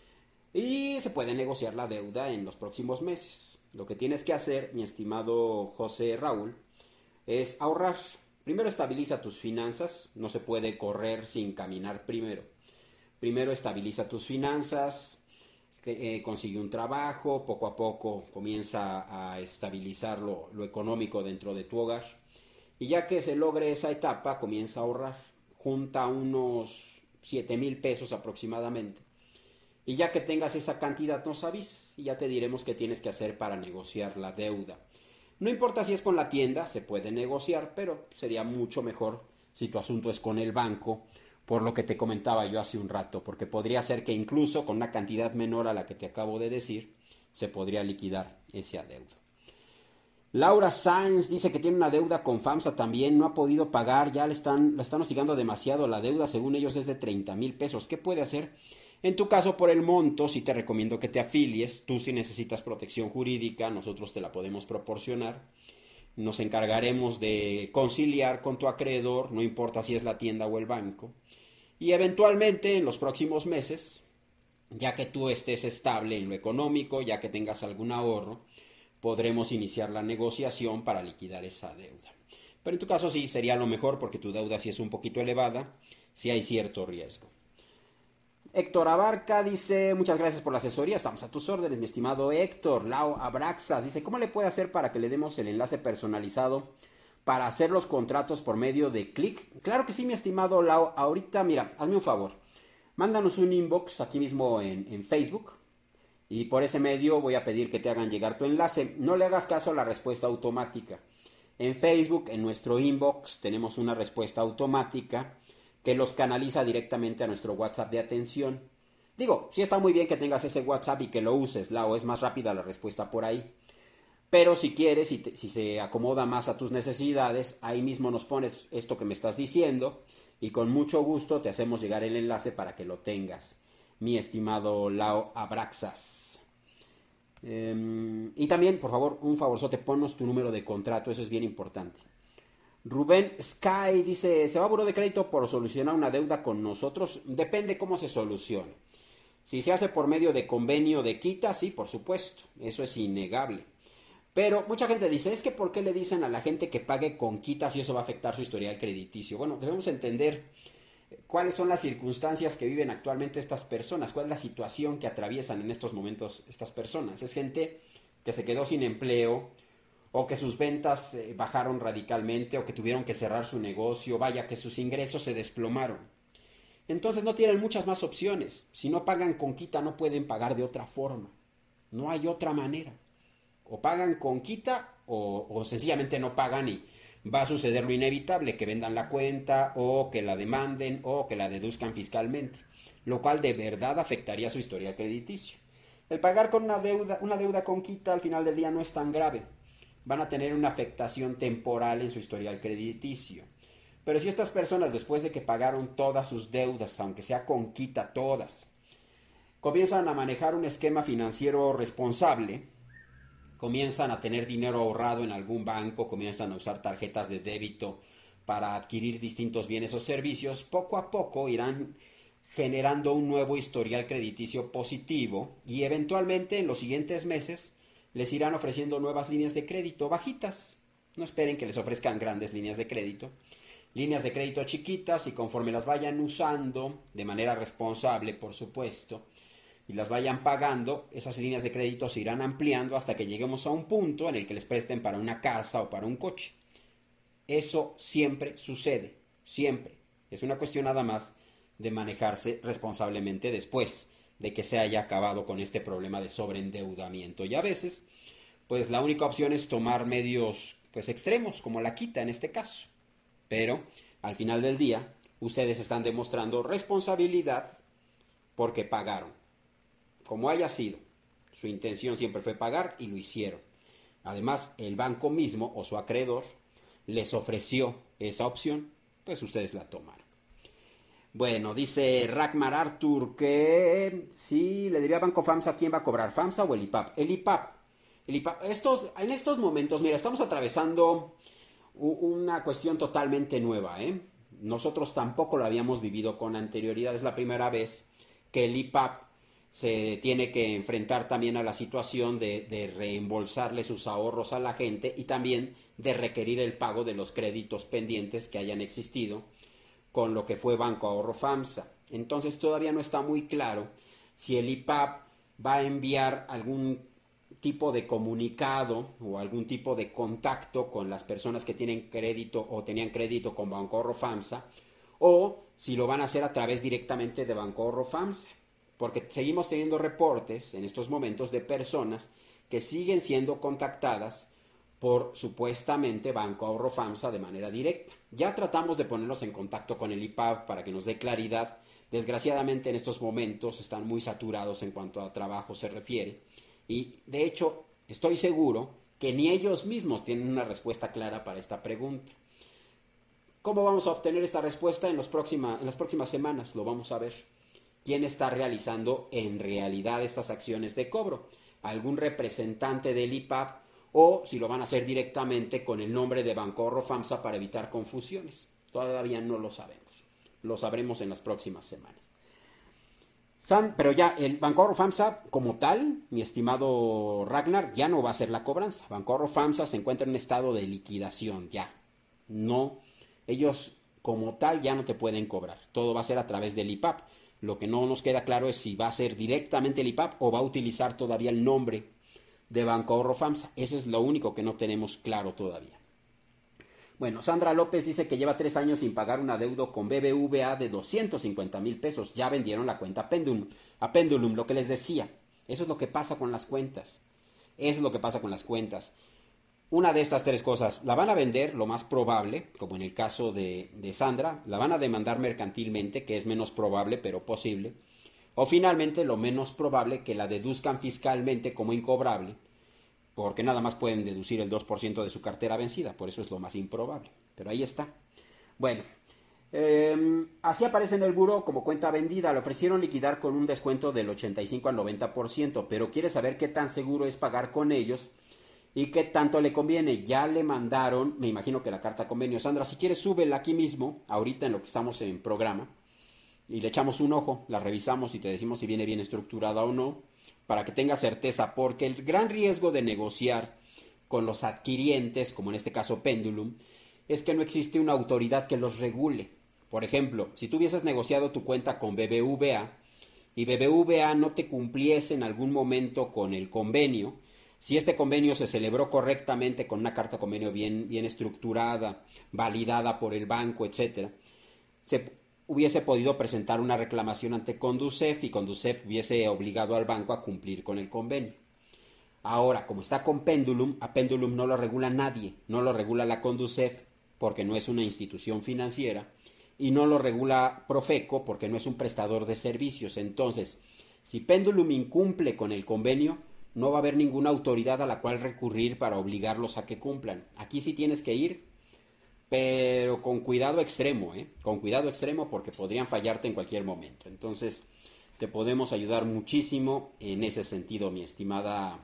y se puede negociar la deuda en los próximos meses. Lo que tienes que hacer, mi estimado José Raúl, es ahorrar. Primero estabiliza tus finanzas, no se puede correr sin caminar primero. Primero estabiliza tus finanzas, consigue un trabajo, poco a poco comienza a estabilizar lo económico dentro de tu hogar. Y ya que se logre esa etapa, comienza a ahorrar. Junta unos 7,000 pesos aproximadamente. Y ya que tengas esa cantidad, nos avisas y ya te diremos qué tienes que hacer para negociar la deuda. No importa si es con la tienda, se puede negociar, pero sería mucho mejor si tu asunto es con el banco, por lo que te comentaba yo hace un rato, porque podría ser que incluso con una cantidad menor a la que te acabo de decir, se podría liquidar ese adeudo. Laura Sáenz dice que tiene una deuda con FAMSA también, no ha podido pagar, ya la están hostigando demasiado, la deuda según ellos es de 30,000 pesos. ¿Qué puede hacer? En tu caso, por el monto, sí te recomiendo que te afilies, tú si necesitas protección jurídica, nosotros te la podemos proporcionar. Nos encargaremos de conciliar con tu acreedor, no importa si es la tienda o el banco. Y eventualmente en los próximos meses, ya que tú estés estable en lo económico, ya que tengas algún ahorro, podremos iniciar la negociación para liquidar esa deuda. Pero en tu caso sí sería lo mejor porque tu deuda sí es un poquito elevada, sí hay cierto riesgo. Héctor Abarca dice, muchas gracias por la asesoría, estamos a tus órdenes, mi estimado Héctor. Lau Abraxas dice, ¿cómo le puede hacer para que le demos el enlace personalizado para hacer los contratos por medio de clic? Claro que sí, mi estimado Lau. Ahorita, mira, hazme un favor. Mándanos un inbox aquí mismo en Facebook y por ese medio voy a pedir que te hagan llegar tu enlace. No le hagas caso a la respuesta automática. En Facebook, en nuestro inbox, tenemos una respuesta automática que los canaliza directamente a nuestro WhatsApp de atención. Digo, sí está muy bien que tengas ese WhatsApp y que lo uses, Lau, es más rápida la respuesta por ahí. Pero si quieres, si se acomoda más a tus necesidades, ahí mismo nos pones esto que me estás diciendo y con mucho gusto te hacemos llegar el enlace para que lo tengas, mi estimado Lau Abraxas. Y también, por favor, un favorzote, ponnos tu número de contrato, eso es bien importante. Rubén Sky dice, ¿se va a buró de crédito por solucionar una deuda con nosotros? Depende cómo se solucione. Si se hace por medio de convenio de quita, sí, por supuesto, eso es innegable. Pero mucha gente dice, es que ¿por qué le dicen a la gente que pague con quitas y eso va a afectar su historial crediticio? Bueno, debemos entender cuáles son las circunstancias que viven actualmente estas personas, cuál es la situación que atraviesan en estos momentos estas personas. Es gente que se quedó sin empleo o que sus ventas bajaron radicalmente o que tuvieron que cerrar su negocio, vaya que sus ingresos se desplomaron. Entonces no tienen muchas más opciones. Si no pagan con quita no pueden pagar de otra forma. No hay otra manera. O pagan con quita o sencillamente no pagan y va a suceder lo inevitable, que vendan la cuenta o que la demanden o que la deduzcan fiscalmente, lo cual de verdad afectaría su historial crediticio. El pagar con una deuda con quita al final del día no es tan grave. Van a tener una afectación temporal en su historial crediticio. Pero si estas personas, después de que pagaron todas sus deudas, aunque sea con quita todas, comienzan a manejar un esquema financiero responsable, comienzan a tener dinero ahorrado en algún banco, comienzan a usar tarjetas de débito para adquirir distintos bienes o servicios, poco a poco irán generando un nuevo historial crediticio positivo y eventualmente en los siguientes meses les irán ofreciendo nuevas líneas de crédito bajitas. No esperen que les ofrezcan grandes líneas de crédito. Líneas de crédito chiquitas y conforme las vayan usando, de manera responsable por supuesto, y las vayan pagando, esas líneas de crédito se irán ampliando hasta que lleguemos a un punto en el que les presten para una casa o para un coche. Eso siempre sucede, siempre. Es una cuestión nada más de manejarse responsablemente después de que se haya acabado con este problema de sobreendeudamiento. Y a veces, pues la única opción es tomar medios pues extremos, como la quita en este caso. Pero al final del día, ustedes están demostrando responsabilidad porque pagaron. Como haya sido, su intención siempre fue pagar y lo hicieron. Además, el banco mismo o su acreedor les ofreció esa opción, pues ustedes la tomaron. Bueno, dice Ragmar Arthur que sí, le diría a Banco FAMSA, ¿quién va a cobrar? ¿FAMSA o el IPAP? El IPAP. En estos momentos, mira, estamos atravesando una cuestión totalmente nueva, ¿eh? Nosotros tampoco lo habíamos vivido con anterioridad, es la primera vez que el IPAP se tiene que enfrentar también a la situación de reembolsarle sus ahorros a la gente y también de requerir el pago de los créditos pendientes que hayan existido con lo que fue Banco Ahorro FAMSA. Entonces todavía no está muy claro si el IPAP va a enviar algún tipo de comunicado o algún tipo de contacto con las personas que tienen crédito o tenían crédito con Banco Ahorro FAMSA, o si lo van a hacer a través directamente de Banco Ahorro FAMSA, porque seguimos teniendo reportes en estos momentos de personas que siguen siendo contactadas por supuestamente Banco Ahorro FAMSA de manera directa. Ya tratamos de ponernos en contacto con el IPAP para que nos dé claridad. Desgraciadamente en estos momentos están muy saturados en cuanto a trabajo se refiere. Y de hecho estoy seguro que ni ellos mismos tienen una respuesta clara para esta pregunta. ¿Cómo vamos a obtener esta respuesta en las próximas semanas? Lo vamos a ver. ¿Quién está realizando en realidad estas acciones de cobro? ¿Algún representante del IPAP? O si lo van a hacer directamente con el nombre de Banco Ahorro FAMSA para evitar confusiones. Todavía no lo sabemos. Lo sabremos en las próximas semanas. Pero ya el Banco Ahorro FAMSA como tal, mi estimado Ragnar, ya no va a hacer la cobranza. Banco Ahorro FAMSA se encuentra en un estado de liquidación ya. No, ellos como tal ya no te pueden cobrar. Todo va a ser a través del IPAP. Lo que no nos queda claro es si va a ser directamente el IPAP o va a utilizar todavía el nombre de Banco Ahorro FAMSA. Eso es lo único que no tenemos claro todavía. Bueno, Sandra López dice que lleva 3 años sin pagar un adeudo con BBVA de 250,000 pesos. Ya vendieron la cuenta a Pendulum, lo que les decía. Eso es lo que pasa con las cuentas. Eso es lo que pasa con las cuentas. Una de estas 3 cosas, la van a vender, lo más probable, como en el caso de Sandra, la van a demandar mercantilmente, que es menos probable, pero posible. O finalmente, lo menos probable, que la deduzcan fiscalmente como incobrable, porque nada más pueden deducir el 2% de su cartera vencida, por eso es lo más improbable. Pero ahí está. Bueno, así aparece en el buró como cuenta vendida. Le ofrecieron liquidar con un descuento del 85 al 90%, pero quiere saber qué tan seguro es pagar con ellos y qué tanto le conviene. Ya le mandaron, me imagino que la carta convenio. Sandra, si quieres, súbela aquí mismo, ahorita en lo que estamos en programa, y le echamos un ojo, la revisamos y te decimos si viene bien estructurada o no, para que tengas certeza, porque el gran riesgo de negociar con los adquirientes, como en este caso Pendulum, es que no existe una autoridad que los regule. Por ejemplo, si tú hubieses negociado tu cuenta con BBVA y BBVA no te cumpliese en algún momento con el convenio, si este convenio se celebró correctamente con una carta convenio bien estructurada, validada por el banco, etcétera, se hubiese podido presentar una reclamación ante Conducef y Conducef hubiese obligado al banco a cumplir con el convenio. Ahora, como está con Pendulum, a Pendulum no lo regula nadie, no lo regula la Conducef porque no es una institución financiera y no lo regula Profeco porque no es un prestador de servicios. Entonces, si Pendulum incumple con el convenio, no va a haber ninguna autoridad a la cual recurrir para obligarlos a que cumplan. Aquí sí tienes que ir, pero con cuidado extremo, con cuidado extremo porque podrían fallarte en cualquier momento. Entonces, te podemos ayudar muchísimo en ese sentido, mi estimada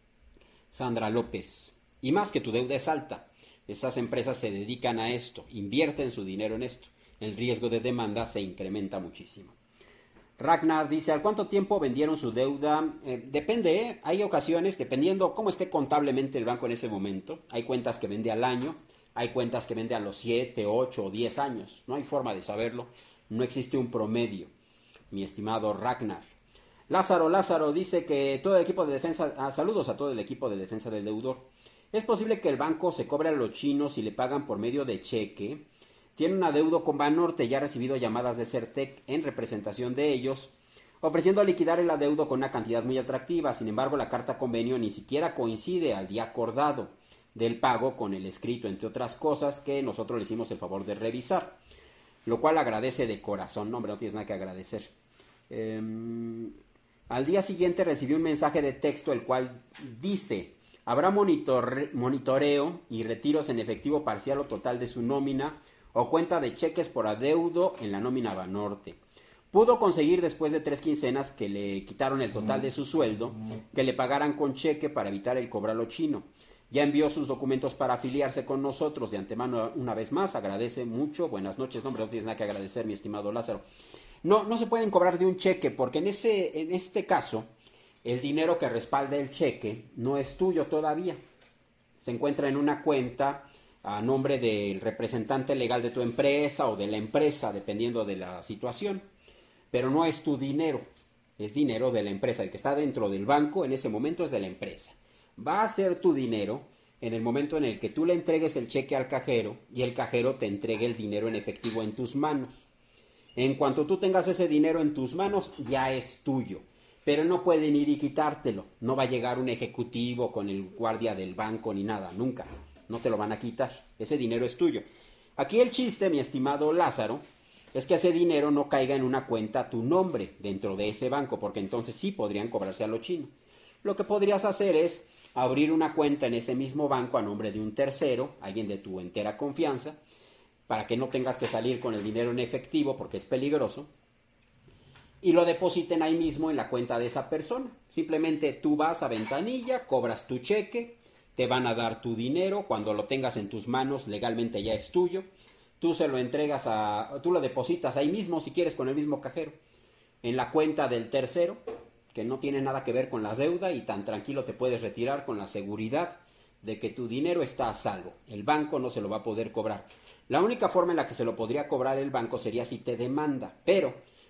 Sandra López. Y más que tu deuda es alta. Esas empresas se dedican a esto, invierten su dinero en esto. El riesgo de demanda se incrementa muchísimo. Ragnar dice, ¿al cuánto tiempo vendieron su deuda? Depende, hay ocasiones, dependiendo cómo esté contablemente el banco en ese momento. Hay cuentas que vende al año, hay cuentas que vende a los 7, 8 o 10 años. No hay forma de saberlo, no existe un promedio, mi estimado Ragnar. Lázaro dice que todo el equipo de defensa, saludos a todo el equipo de defensa del deudor. ¿Es posible que el banco se cobre a los chinos y le pagan por medio de cheque? Tiene un adeudo con Banorte y ha recibido llamadas de Certec en representación de ellos, ofreciendo liquidar el adeudo con una cantidad muy atractiva. Sin embargo, la carta convenio ni siquiera coincide al día acordado del pago con el escrito, entre otras cosas que nosotros le hicimos el favor de revisar, lo cual agradece de corazón. No, hombre, no tienes nada que agradecer. Al día siguiente recibí un mensaje de texto el cual dice: habrá monitoreo y retiros en efectivo parcial o total de su nómina o cuenta de cheques por adeudo en la nómina Banorte. Pudo conseguir después de 3 quincenas que le quitaron el total de su sueldo, que le pagaran con cheque para evitar el cobralo chino. Ya envió sus documentos para afiliarse con nosotros. De antemano, una vez más, agradece mucho. Buenas noches. No, hombre, no tienes nada que agradecer, mi estimado Lázaro. No se pueden cobrar de un cheque porque en este caso el dinero que respalda el cheque no es tuyo todavía. Se encuentra en una cuenta a nombre del representante legal de tu empresa o de la empresa, dependiendo de la situación. Pero no es tu dinero, es dinero de la empresa. El que está dentro del banco en ese momento es de la empresa. Va a ser tu dinero en el momento en el que tú le entregues el cheque al cajero y el cajero te entregue el dinero en efectivo en tus manos. En cuanto tú tengas ese dinero en tus manos, ya es tuyo. Pero no pueden ir y quitártelo. No va a llegar un ejecutivo con el guardia del banco ni nada, nunca. No te lo van a quitar. Ese dinero es tuyo. Aquí el chiste, mi estimado Lázaro, es que ese dinero no caiga en una cuenta a tu nombre dentro de ese banco, porque entonces sí podrían cobrarse a lo chino. Lo que podrías hacer es abrir una cuenta en ese mismo banco a nombre de un tercero, alguien de tu entera confianza, para que no tengas que salir con el dinero en efectivo porque es peligroso, y lo depositen ahí mismo en la cuenta de esa persona. Simplemente tú vas a ventanilla, cobras tu cheque, te van a dar tu dinero, cuando lo tengas en tus manos legalmente ya es tuyo, tú se lo entregas tú lo depositas ahí mismo si quieres con el mismo cajero, en la cuenta del tercero, que no tiene nada que ver con la deuda y tan tranquilo te puedes retirar con la seguridad de que tu dinero está a salvo. El banco no se lo va a poder cobrar. La única forma en la que se lo podría cobrar el banco sería si te demanda, pero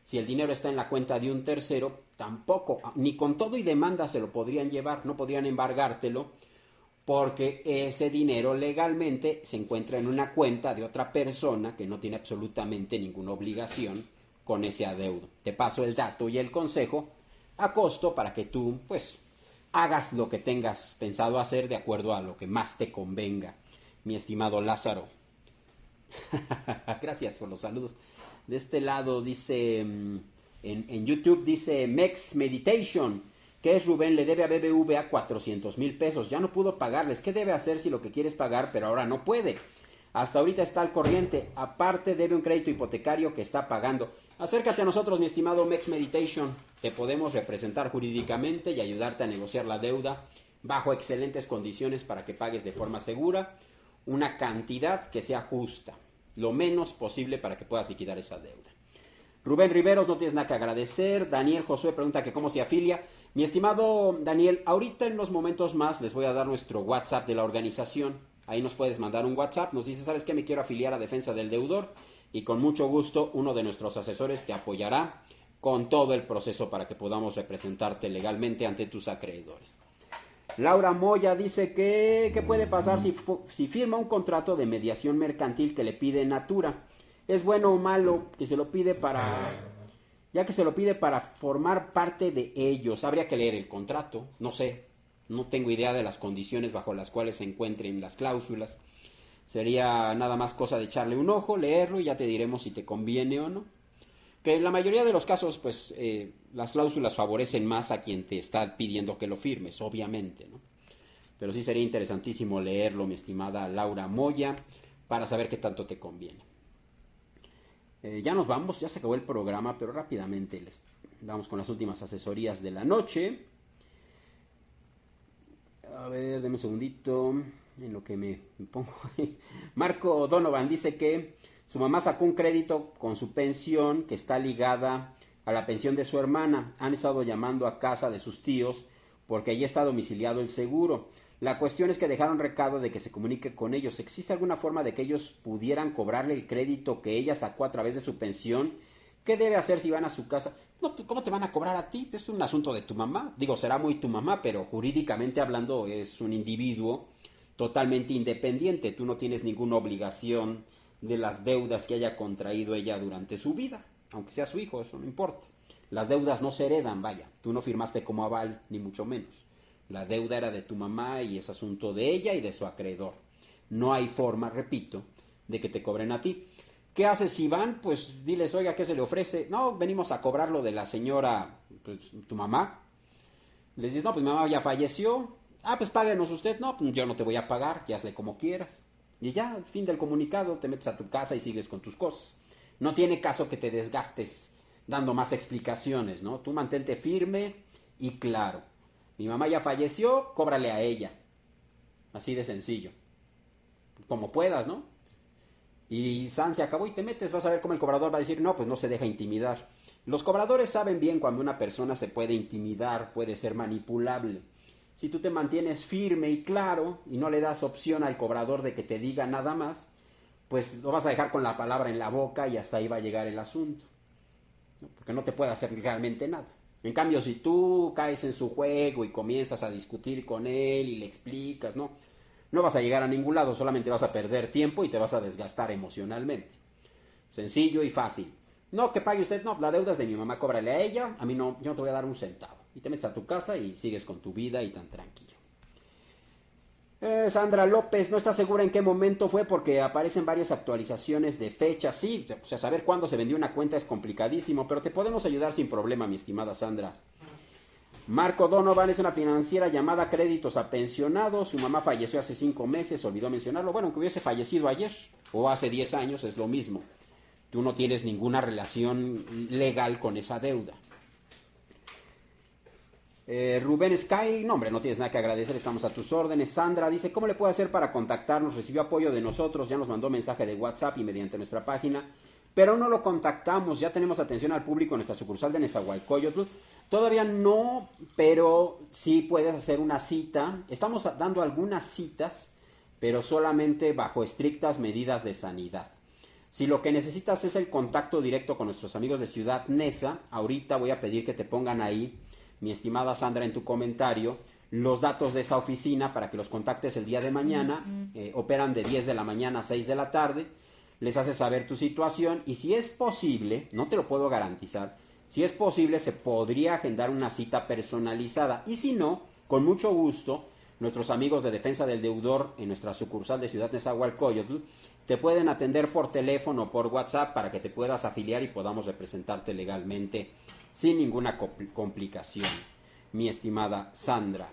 Si el dinero está en la cuenta de un tercero, tampoco, ni con todo y demanda se lo podrían llevar, no podrían embargártelo, porque ese dinero legalmente se encuentra en una cuenta de otra persona que no tiene absolutamente ninguna obligación con ese adeudo. Te paso el dato y el consejo a costo para que tú, pues, hagas lo que tengas pensado hacer de acuerdo a lo que más te convenga, mi estimado Lázaro. Gracias por los saludos. De este lado dice, en YouTube dice Mex Meditation, que es Rubén, le debe a BBVA 400,000 pesos. Ya no pudo pagarles. ¿Qué debe hacer si lo que quiere es pagar, pero ahora no puede? Hasta ahorita está al corriente. Aparte debe un crédito hipotecario que está pagando. Acércate a nosotros, mi estimado Mex Meditation. Te podemos representar jurídicamente y ayudarte a negociar la deuda bajo excelentes condiciones para que pagues de forma segura una cantidad que sea justa, lo menos posible para que puedas liquidar esa deuda. Rubén Riveros, no tienes nada que agradecer. Daniel Josué pregunta que cómo se afilia. Mi estimado Daniel, ahorita en unos momentos más les voy a dar nuestro WhatsApp de la organización. Ahí nos puedes mandar un WhatsApp, nos dices, ¿sabes qué? Me quiero afiliar a Defensa del Deudor, y con mucho gusto uno de nuestros asesores te apoyará con todo el proceso para que podamos representarte legalmente ante tus acreedores. Laura Moya dice que ¿qué puede pasar si firma un contrato de mediación mercantil que le pide Natura? ¿Es bueno o malo que se lo pide ya que se lo pide para formar parte de ellos? Habría que leer el contrato, no sé, no tengo idea de las condiciones bajo las cuales se encuentren las cláusulas. Sería nada más cosa de echarle un ojo, leerlo y ya te diremos si te conviene o no. Que en la mayoría de los casos, pues, las cláusulas favorecen más a quien te está pidiendo que lo firmes, obviamente, ¿no? Pero sí sería interesantísimo leerlo, mi estimada Laura Moya, para saber qué tanto te conviene. Ya nos vamos, ya se acabó el programa, pero rápidamente les vamos con las últimas asesorías de la noche. A ver, denme un segundito en lo que me pongo ahí. Marco Donovan dice que su mamá sacó un crédito con su pensión que está ligada a la pensión de su hermana. Han estado llamando a casa de sus tíos porque allí está domiciliado el seguro. La cuestión es que dejaron recado de que se comunique con ellos. ¿Existe alguna forma de que ellos pudieran cobrarle el crédito que ella sacó a través de su pensión? ¿Qué debe hacer si van a su casa? No, ¿cómo te van a cobrar a ti? Es un asunto de tu mamá. Digo, será muy tu mamá, pero jurídicamente hablando es un individuo totalmente independiente. Tú no tienes ninguna obligación de las deudas que haya contraído ella durante su vida, aunque sea su hijo, eso no importa. Las deudas no se heredan, vaya. Tú no firmaste como aval, ni mucho menos. La deuda era de tu mamá y es asunto de ella y de su acreedor. No hay forma, repito, de que te cobren a ti. ¿Qué haces si van? Pues diles, oiga, ¿qué se le ofrece? No, venimos a cobrarlo de la señora, pues, tu mamá. Les dices, no, pues mi mamá ya falleció. Ah, pues páguenos usted. No, pues yo no te voy a pagar, ya hazle como quieras. Y ya, fin del comunicado, te metes a tu casa y sigues con tus cosas. No tiene caso que te desgastes dando más explicaciones, ¿no? Tú mantente firme y claro. Mi mamá ya falleció, cóbrale a ella. Así de sencillo. Como puedas, ¿no? Y San se acabó y te metes, vas a ver cómo el cobrador va a decir, no, pues no se deja intimidar. Los cobradores saben bien cuando una persona se puede intimidar, puede ser manipulable. Si tú te mantienes firme y claro y no le das opción al cobrador de que te diga nada más, pues lo vas a dejar con la palabra en la boca y hasta ahí va a llegar el asunto, ¿no? Porque no te puede hacer realmente nada. En cambio, si tú caes en su juego y comienzas a discutir con él y le explicas, no vas a llegar a ningún lado, solamente vas a perder tiempo y te vas a desgastar emocionalmente. Sencillo y fácil. No, que pague usted, no, la deuda es de mi mamá, cóbrale a ella, a mí no, yo no te voy a dar un centavo. Y te metes a tu casa y sigues con tu vida y tan tranquilo. Sandra López, no está segura en qué momento fue porque aparecen varias actualizaciones de fecha. Sí, o sea, saber cuándo se vendió una cuenta es complicadísimo, pero te podemos ayudar sin problema, mi estimada Sandra. Marco Donovan es una financiera llamada Créditos a Pensionados. Su mamá falleció hace 5 meses, olvidó mencionarlo. Bueno, aunque hubiese fallecido ayer o hace 10 años, es lo mismo. Tú no tienes ninguna relación legal con esa deuda. Rubén Sky, no hombre, no tienes nada que agradecer, estamos a tus órdenes. Sandra dice, ¿cómo le puede hacer para contactarnos? Recibió apoyo de nosotros, ya nos mandó mensaje de WhatsApp y mediante nuestra página, pero no lo contactamos. Ya tenemos atención al público en nuestra sucursal de Nezahualcóyotl. Todavía no, pero sí puedes hacer una cita. Estamos dando algunas citas, pero solamente bajo estrictas medidas de sanidad. Si lo que necesitas es el contacto directo con nuestros amigos de Ciudad Neza, ahorita voy a pedir que te pongan ahí, mi estimada Sandra, en tu comentario, los datos de esa oficina para que los contactes el día de mañana. Operan de 10 de la mañana a 6 de la tarde. Les haces saber tu situación y si es posible, no te lo puedo garantizar, si es posible se podría agendar una cita personalizada. Y si no, con mucho gusto, nuestros amigos de Defensa del Deudor en nuestra sucursal de Ciudad Nezahualcóyotl te pueden atender por teléfono o por WhatsApp para que te puedas afiliar y podamos representarte legalmente sin ninguna complicación, mi estimada Sandra.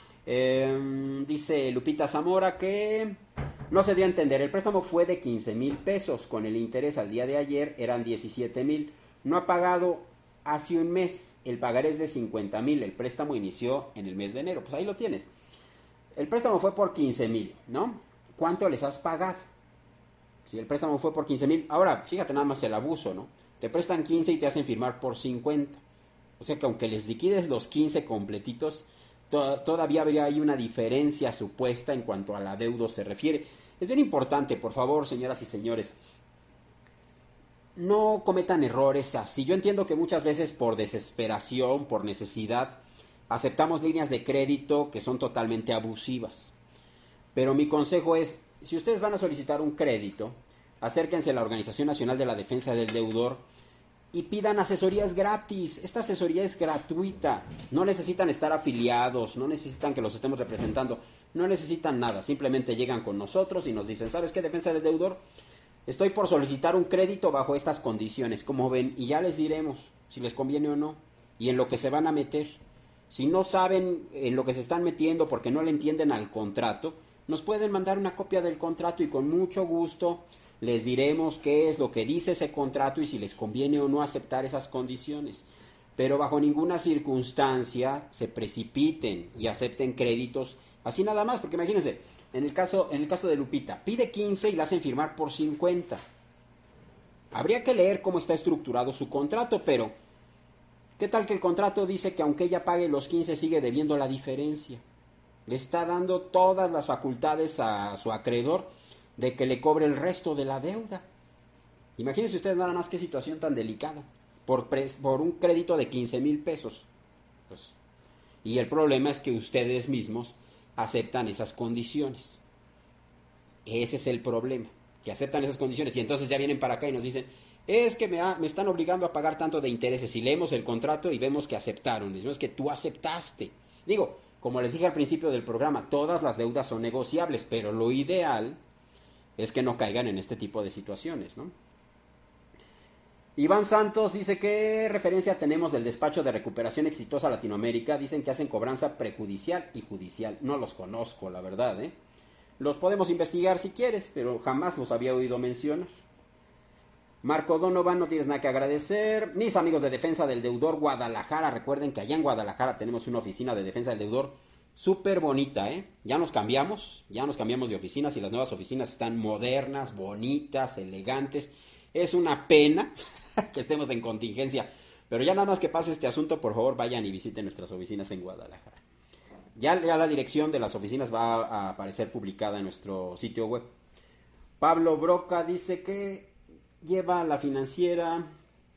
Dice Lupita Zamora que no se dio a entender, el préstamo fue de 15,000 pesos, con el interés al día de ayer eran 17,000, no ha pagado hace un mes, el pagaré es de 50,000, el préstamo inició en el mes de enero, pues ahí lo tienes. El préstamo fue por 15,000, ¿no? ¿Cuánto les has pagado? Si el préstamo fue por 15,000, ahora fíjate nada más el abuso, ¿no? Te prestan 15 y te hacen firmar por 50. O sea que aunque les liquides los 15 completitos, todavía habría ahí una diferencia supuesta en cuanto al adeudo se refiere. Es bien importante, por favor, señoras y señores, no cometan errores así. Yo entiendo que muchas veces por desesperación, por necesidad, aceptamos líneas de crédito que son totalmente abusivas. Pero mi consejo es, si ustedes van a solicitar un crédito, acérquense a la Organización Nacional de la Defensa del Deudor y pidan asesorías gratis. Esta asesoría es gratuita. No necesitan estar afiliados, no necesitan que los estemos representando, no necesitan nada. Simplemente llegan con nosotros y nos dicen, ¿sabes qué, Defensa del Deudor? Estoy por solicitar un crédito bajo estas condiciones, como ven, y ya les diremos si les conviene o no, y en lo que se van a meter. Si no saben en lo que se están metiendo porque no le entienden al contrato, nos pueden mandar una copia del contrato y con mucho gusto les diremos qué es lo que dice ese contrato y si les conviene o no aceptar esas condiciones. Pero bajo ninguna circunstancia se precipiten y acepten créditos así nada más, porque imagínense, en el caso de Lupita, pide 15 y la hacen firmar por 50. Habría que leer cómo está estructurado su contrato, pero ¿qué tal que el contrato dice que aunque ella pague los 15 sigue debiendo la diferencia? Le está dando todas las facultades a su acreedor de que le cobre el resto de la deuda. Imagínense ustedes nada más qué situación tan delicada. Por un crédito de 15,000 pesos. Pues, y el problema es que ustedes mismos aceptan esas condiciones. Ese es el problema, que aceptan esas condiciones y entonces ya vienen para acá y nos dicen, es que me están obligando a pagar tanto de intereses. Y leemos el contrato y vemos que aceptaron. Decimos que tú aceptaste. Digo, como les dije al principio del programa, todas las deudas son negociables, pero lo ideal es que no caigan en este tipo de situaciones, ¿no? Iván Santos dice, ¿qué referencia tenemos del despacho de recuperación exitosa Latinoamérica? Dicen que hacen cobranza prejudicial y judicial. No los conozco, la verdad, ¿eh? Los podemos investigar si quieres, pero jamás los había oído mencionar. Marco Donovan, no tienes nada que agradecer. Mis amigos de Defensa del Deudor Guadalajara, recuerden que allá en Guadalajara tenemos una oficina de Defensa del Deudor súper bonita, ¿eh? Ya nos cambiamos de oficinas y las nuevas oficinas están modernas, bonitas, elegantes. Es una pena que estemos en contingencia, pero ya nada más que pase este asunto, por favor vayan y visiten nuestras oficinas en Guadalajara. Ya la dirección de las oficinas va a aparecer publicada en nuestro sitio web. Pablo Broca dice que lleva la financiera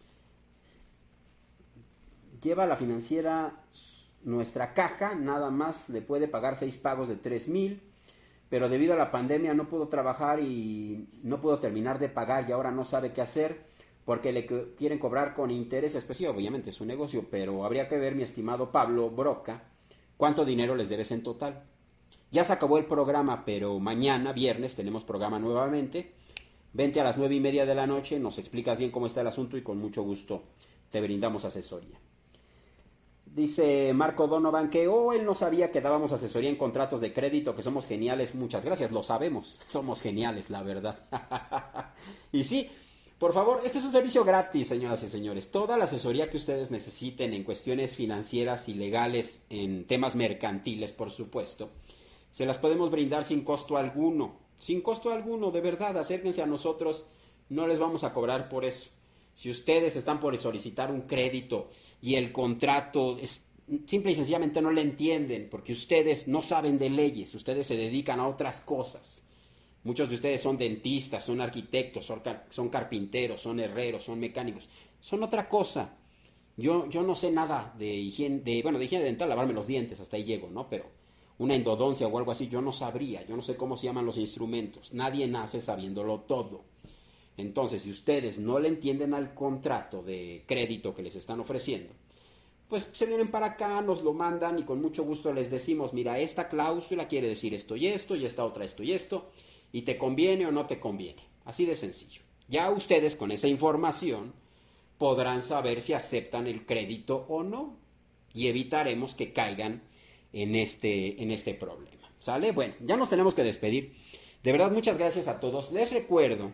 nuestra caja, nada más le puede pagar 6 pagos de 3,000, pero debido a la pandemia no pudo trabajar y no pudo terminar de pagar y ahora no sabe qué hacer porque le quieren cobrar con intereses. Pues sí, obviamente es un negocio, pero habría que ver, mi estimado Pablo Broca, cuánto dinero les debes en total. Ya se acabó el programa, pero mañana, viernes, tenemos programa nuevamente. Vente a las 9:30 de la noche, nos explicas bien cómo está el asunto y con mucho gusto te brindamos asesoría. Dice Marco Donovan que él no sabía que dábamos asesoría en contratos de crédito, que somos geniales. Muchas gracias, lo sabemos, somos geniales, la verdad. Y sí, por favor, este es un servicio gratis, señoras y señores. Toda la asesoría que ustedes necesiten en cuestiones financieras y legales, en temas mercantiles, por supuesto, se las podemos brindar sin costo alguno. Sin costo alguno, de verdad, acérquense a nosotros, no les vamos a cobrar por eso. Si ustedes están por solicitar un crédito y el contrato simple y sencillamente no le entienden porque ustedes no saben de leyes, ustedes se dedican a otras cosas, Muchos de ustedes son dentistas, son arquitectos, son carpinteros, son herreros, son mecánicos. Son otra cosa. Yo no sé nada de higiene, de higiene dental, lavarme los dientes, hasta ahí llego, ¿no? Pero una endodoncia o algo así, yo no sabría, yo no sé cómo se llaman los instrumentos. Nadie nace sabiéndolo todo. Entonces, si ustedes no le entienden al contrato de crédito que les están ofreciendo, pues se vienen para acá, nos lo mandan y con mucho gusto les decimos, mira, esta cláusula quiere decir esto y esta otra esto y te conviene o no te conviene. Así de sencillo. Ya ustedes con esa información podrán saber si aceptan el crédito o no y evitaremos que caigan en este problema. ¿Sale? Bueno, ya nos tenemos que despedir. De verdad, muchas gracias a todos. Les recuerdo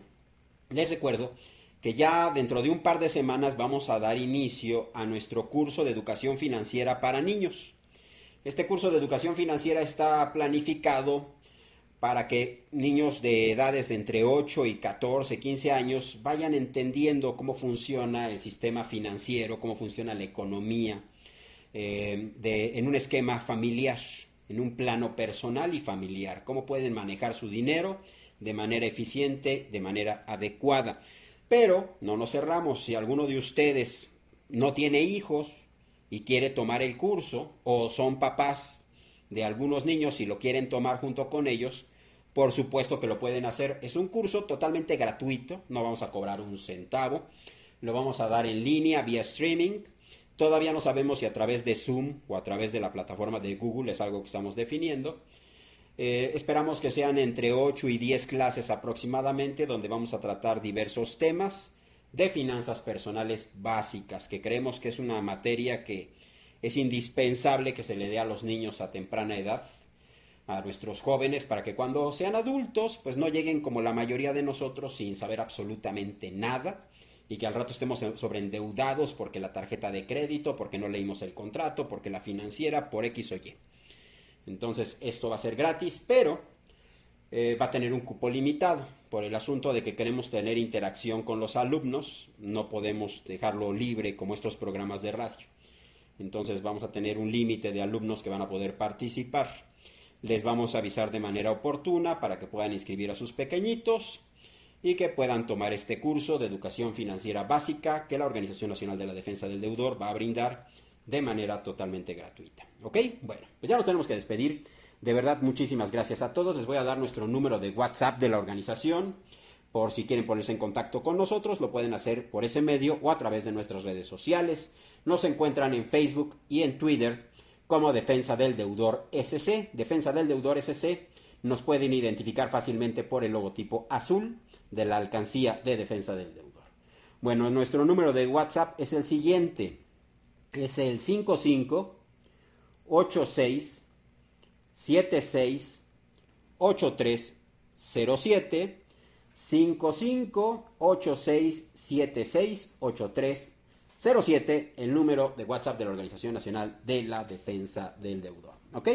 que ya dentro de un par de semanas vamos a dar inicio a nuestro curso de educación financiera para niños. Este curso de educación financiera está planificado para que niños de edades de entre 8 y 14, 15 años vayan entendiendo cómo funciona el sistema financiero, cómo funciona la economía, en un esquema familiar, en un plano personal y familiar, cómo pueden manejar su dinero de manera eficiente, de manera adecuada. Pero no nos cerramos. Si alguno de ustedes no tiene hijos y quiere tomar el curso, o son papás de algunos niños y lo quieren tomar junto con ellos, por supuesto que lo pueden hacer. Es un curso totalmente gratuito, no vamos a cobrar un centavo, lo vamos a dar en línea vía streaming. Todavía no sabemos si a través de Zoom o a través de la plataforma de Google, es algo que estamos definiendo. Esperamos que sean entre 8 y 10 clases aproximadamente, donde vamos a tratar diversos temas de finanzas personales básicas, que creemos que es una materia que es indispensable que se le dé a los niños a temprana edad, a nuestros jóvenes, para que cuando sean adultos pues no lleguen como la mayoría de nosotros sin saber absolutamente nada y que al rato estemos sobreendeudados porque la tarjeta de crédito, porque no leímos el contrato, porque la financiera, por X o Y. Entonces esto va a ser gratis, pero va a tener un cupo limitado por el asunto de que queremos tener interacción con los alumnos. No podemos dejarlo libre como estos programas de radio. Entonces vamos a tener un límite de alumnos que van a poder participar. Les vamos a avisar de manera oportuna para que puedan inscribir a sus pequeñitos y que puedan tomar este curso de educación financiera básica que la Organización Nacional de la Defensa del Deudor va a brindar de manera totalmente gratuita. ¿Ok? Bueno, pues ya nos tenemos que despedir. De verdad, muchísimas gracias a todos. Les voy a dar nuestro número de WhatsApp de la organización. Por si quieren ponerse en contacto con nosotros, lo pueden hacer por ese medio o a través de nuestras redes sociales. Nos encuentran en Facebook y en Twitter como Defensa del Deudor SC. Defensa del Deudor SC. Nos pueden identificar fácilmente por el logotipo azul de la alcancía de Defensa del Deudor. Bueno, nuestro número de WhatsApp es el siguiente. Es el 55 86 76 8307 55 86 76 8307, el número de WhatsApp de la Organización Nacional de la Defensa del Deudor. ¿Ok?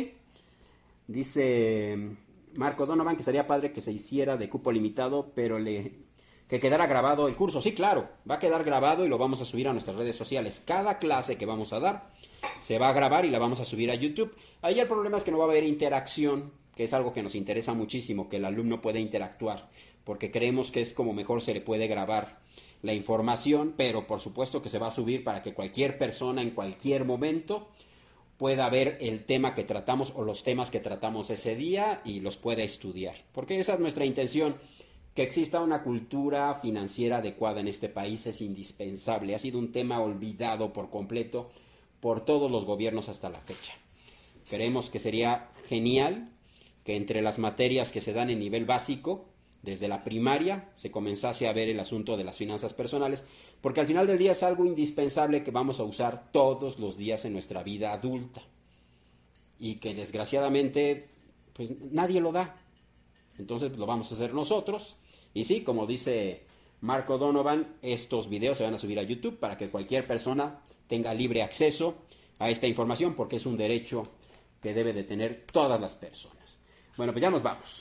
Dice Marco Donovan que sería padre que se hiciera de cupo limitado, pero que quedara grabado el curso. Sí, claro, va a quedar grabado y lo vamos a subir a nuestras redes sociales. Cada clase que vamos a dar se va a grabar y la vamos a subir a YouTube. Ahí el problema es que no va a haber interacción, que es algo que nos interesa muchísimo, que el alumno pueda interactuar, porque creemos que es como mejor se le puede grabar la información, pero por supuesto que se va a subir para que cualquier persona en cualquier momento pueda ver el tema que tratamos o los temas que tratamos ese día y los pueda estudiar, porque esa es nuestra intención. Que exista una cultura financiera adecuada en este país es indispensable. Ha sido un tema olvidado por completo por todos los gobiernos hasta la fecha. Creemos que sería genial que entre las materias que se dan en nivel básico, desde la primaria, se comenzase a ver el asunto de las finanzas personales, porque al final del día es algo indispensable que vamos a usar todos los días en nuestra vida adulta y que desgraciadamente pues nadie lo da. Entonces lo vamos a hacer nosotros. Y sí, como dice Marco Donovan, estos videos se van a subir a YouTube para que cualquier persona tenga libre acceso a esta información, porque es un derecho que debe de tener todas las personas. Bueno, pues ya nos vamos.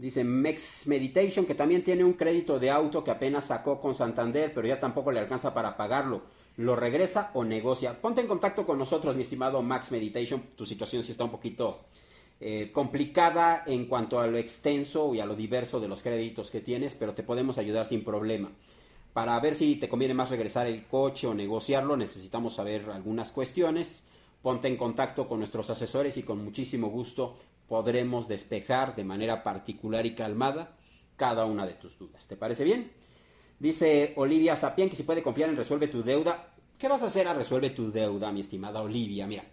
Dice Mex Meditation que también tiene un crédito de auto que apenas sacó con Santander, pero ya tampoco le alcanza para pagarlo. ¿Lo regresa o negocia? Ponte en contacto con nosotros, mi estimado Max Meditation. Tu situación sí está un poquito complicada en cuanto a lo extenso y a lo diverso de los créditos que tienes, pero te podemos ayudar sin problema. Para ver si te conviene más regresar el coche o negociarlo, necesitamos saber algunas cuestiones. Ponte en contacto con nuestros asesores y con muchísimo gusto podremos despejar de manera particular y calmada cada una de tus dudas. ¿Te parece bien? Dice Olivia Sapien que si puede confiar en Resuelve tu Deuda. ¿Qué vas a hacer a Resuelve tu Deuda, mi estimada Olivia? Mira,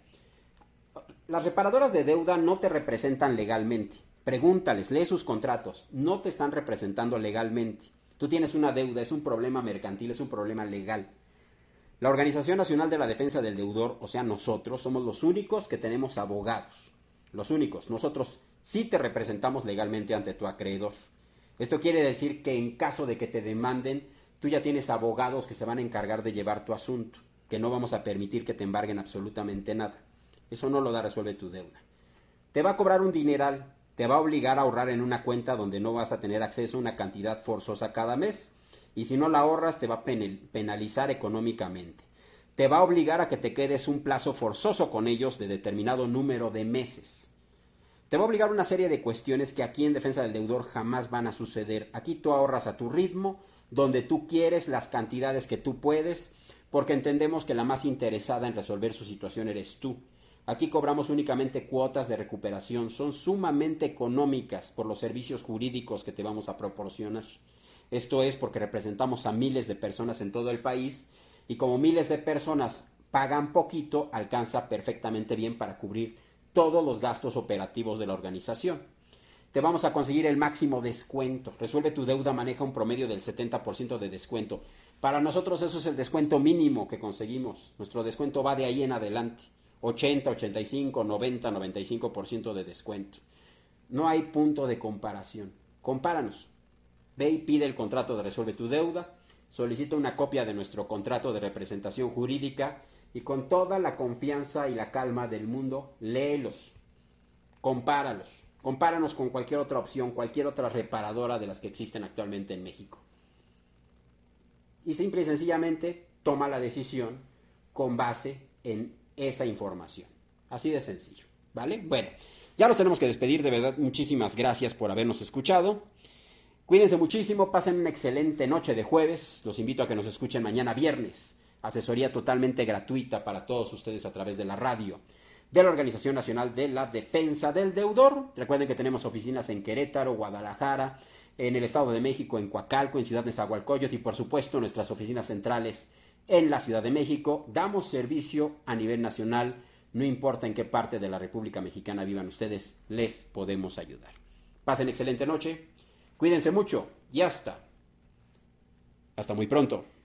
las reparadoras de deuda no te representan legalmente. Pregúntales, lee sus contratos. No te están representando legalmente. Tú tienes una deuda, es un problema mercantil, es un problema legal. La Organización Nacional de la Defensa del Deudor, o sea, nosotros, somos los únicos que tenemos abogados. Los únicos. Nosotros sí te representamos legalmente ante tu acreedor. Esto quiere decir que en caso de que te demanden, tú ya tienes abogados que se van a encargar de llevar tu asunto, que no vamos a permitir que te embarguen absolutamente nada. Eso no lo da Resuelve tu Deuda. Te va a cobrar un dineral, te va a obligar a ahorrar en una cuenta donde no vas a tener acceso a una cantidad forzosa cada mes, y si no la ahorras te va a penalizar económicamente. Te va a obligar a que te quedes un plazo forzoso con ellos de determinado número de meses. Te va a obligar a una serie de cuestiones que aquí en Defensa del Deudor jamás van a suceder. Aquí tú ahorras a tu ritmo, donde tú quieres, las cantidades que tú puedes, porque entendemos que la más interesada en resolver su situación eres tú. Aquí cobramos únicamente cuotas de recuperación, son sumamente económicas por los servicios jurídicos que te vamos a proporcionar. Esto es porque representamos a miles de personas en todo el país y como miles de personas pagan poquito, alcanza perfectamente bien para cubrir todos los gastos operativos de la organización. Te vamos a conseguir el máximo descuento. Resuelve tu Deuda maneja un promedio del 70% de descuento. Para nosotros eso es el descuento mínimo que conseguimos. Nuestro descuento va de ahí en adelante. 80, 85, 90, 95% de descuento. No hay punto de comparación. Compáranos. Ve y pide el contrato de Resuelve tu Deuda. Solicita una copia de nuestro contrato de representación jurídica y con toda la confianza y la calma del mundo, léelos. Compáralos. Compáranos con cualquier otra opción, cualquier otra reparadora de las que existen actualmente en México. Y simple y sencillamente toma la decisión con base en esa información. Así de sencillo, ¿vale? Bueno, ya nos tenemos que despedir, de verdad, muchísimas gracias por habernos escuchado. Cuídense muchísimo, pasen una excelente noche de jueves. Los invito a que nos escuchen mañana viernes. Asesoría totalmente gratuita para todos ustedes a través de la radio de la Organización Nacional de la Defensa del Deudor. Recuerden que tenemos oficinas en Querétaro, Guadalajara, en el Estado de México, en Coacalco, en Ciudad Nezahualcóyotl y por supuesto nuestras oficinas centrales en la Ciudad de México. Damos servicio a nivel nacional, no importa en qué parte de la República Mexicana vivan ustedes, les podemos ayudar. Pasen excelente noche, cuídense mucho y hasta muy pronto.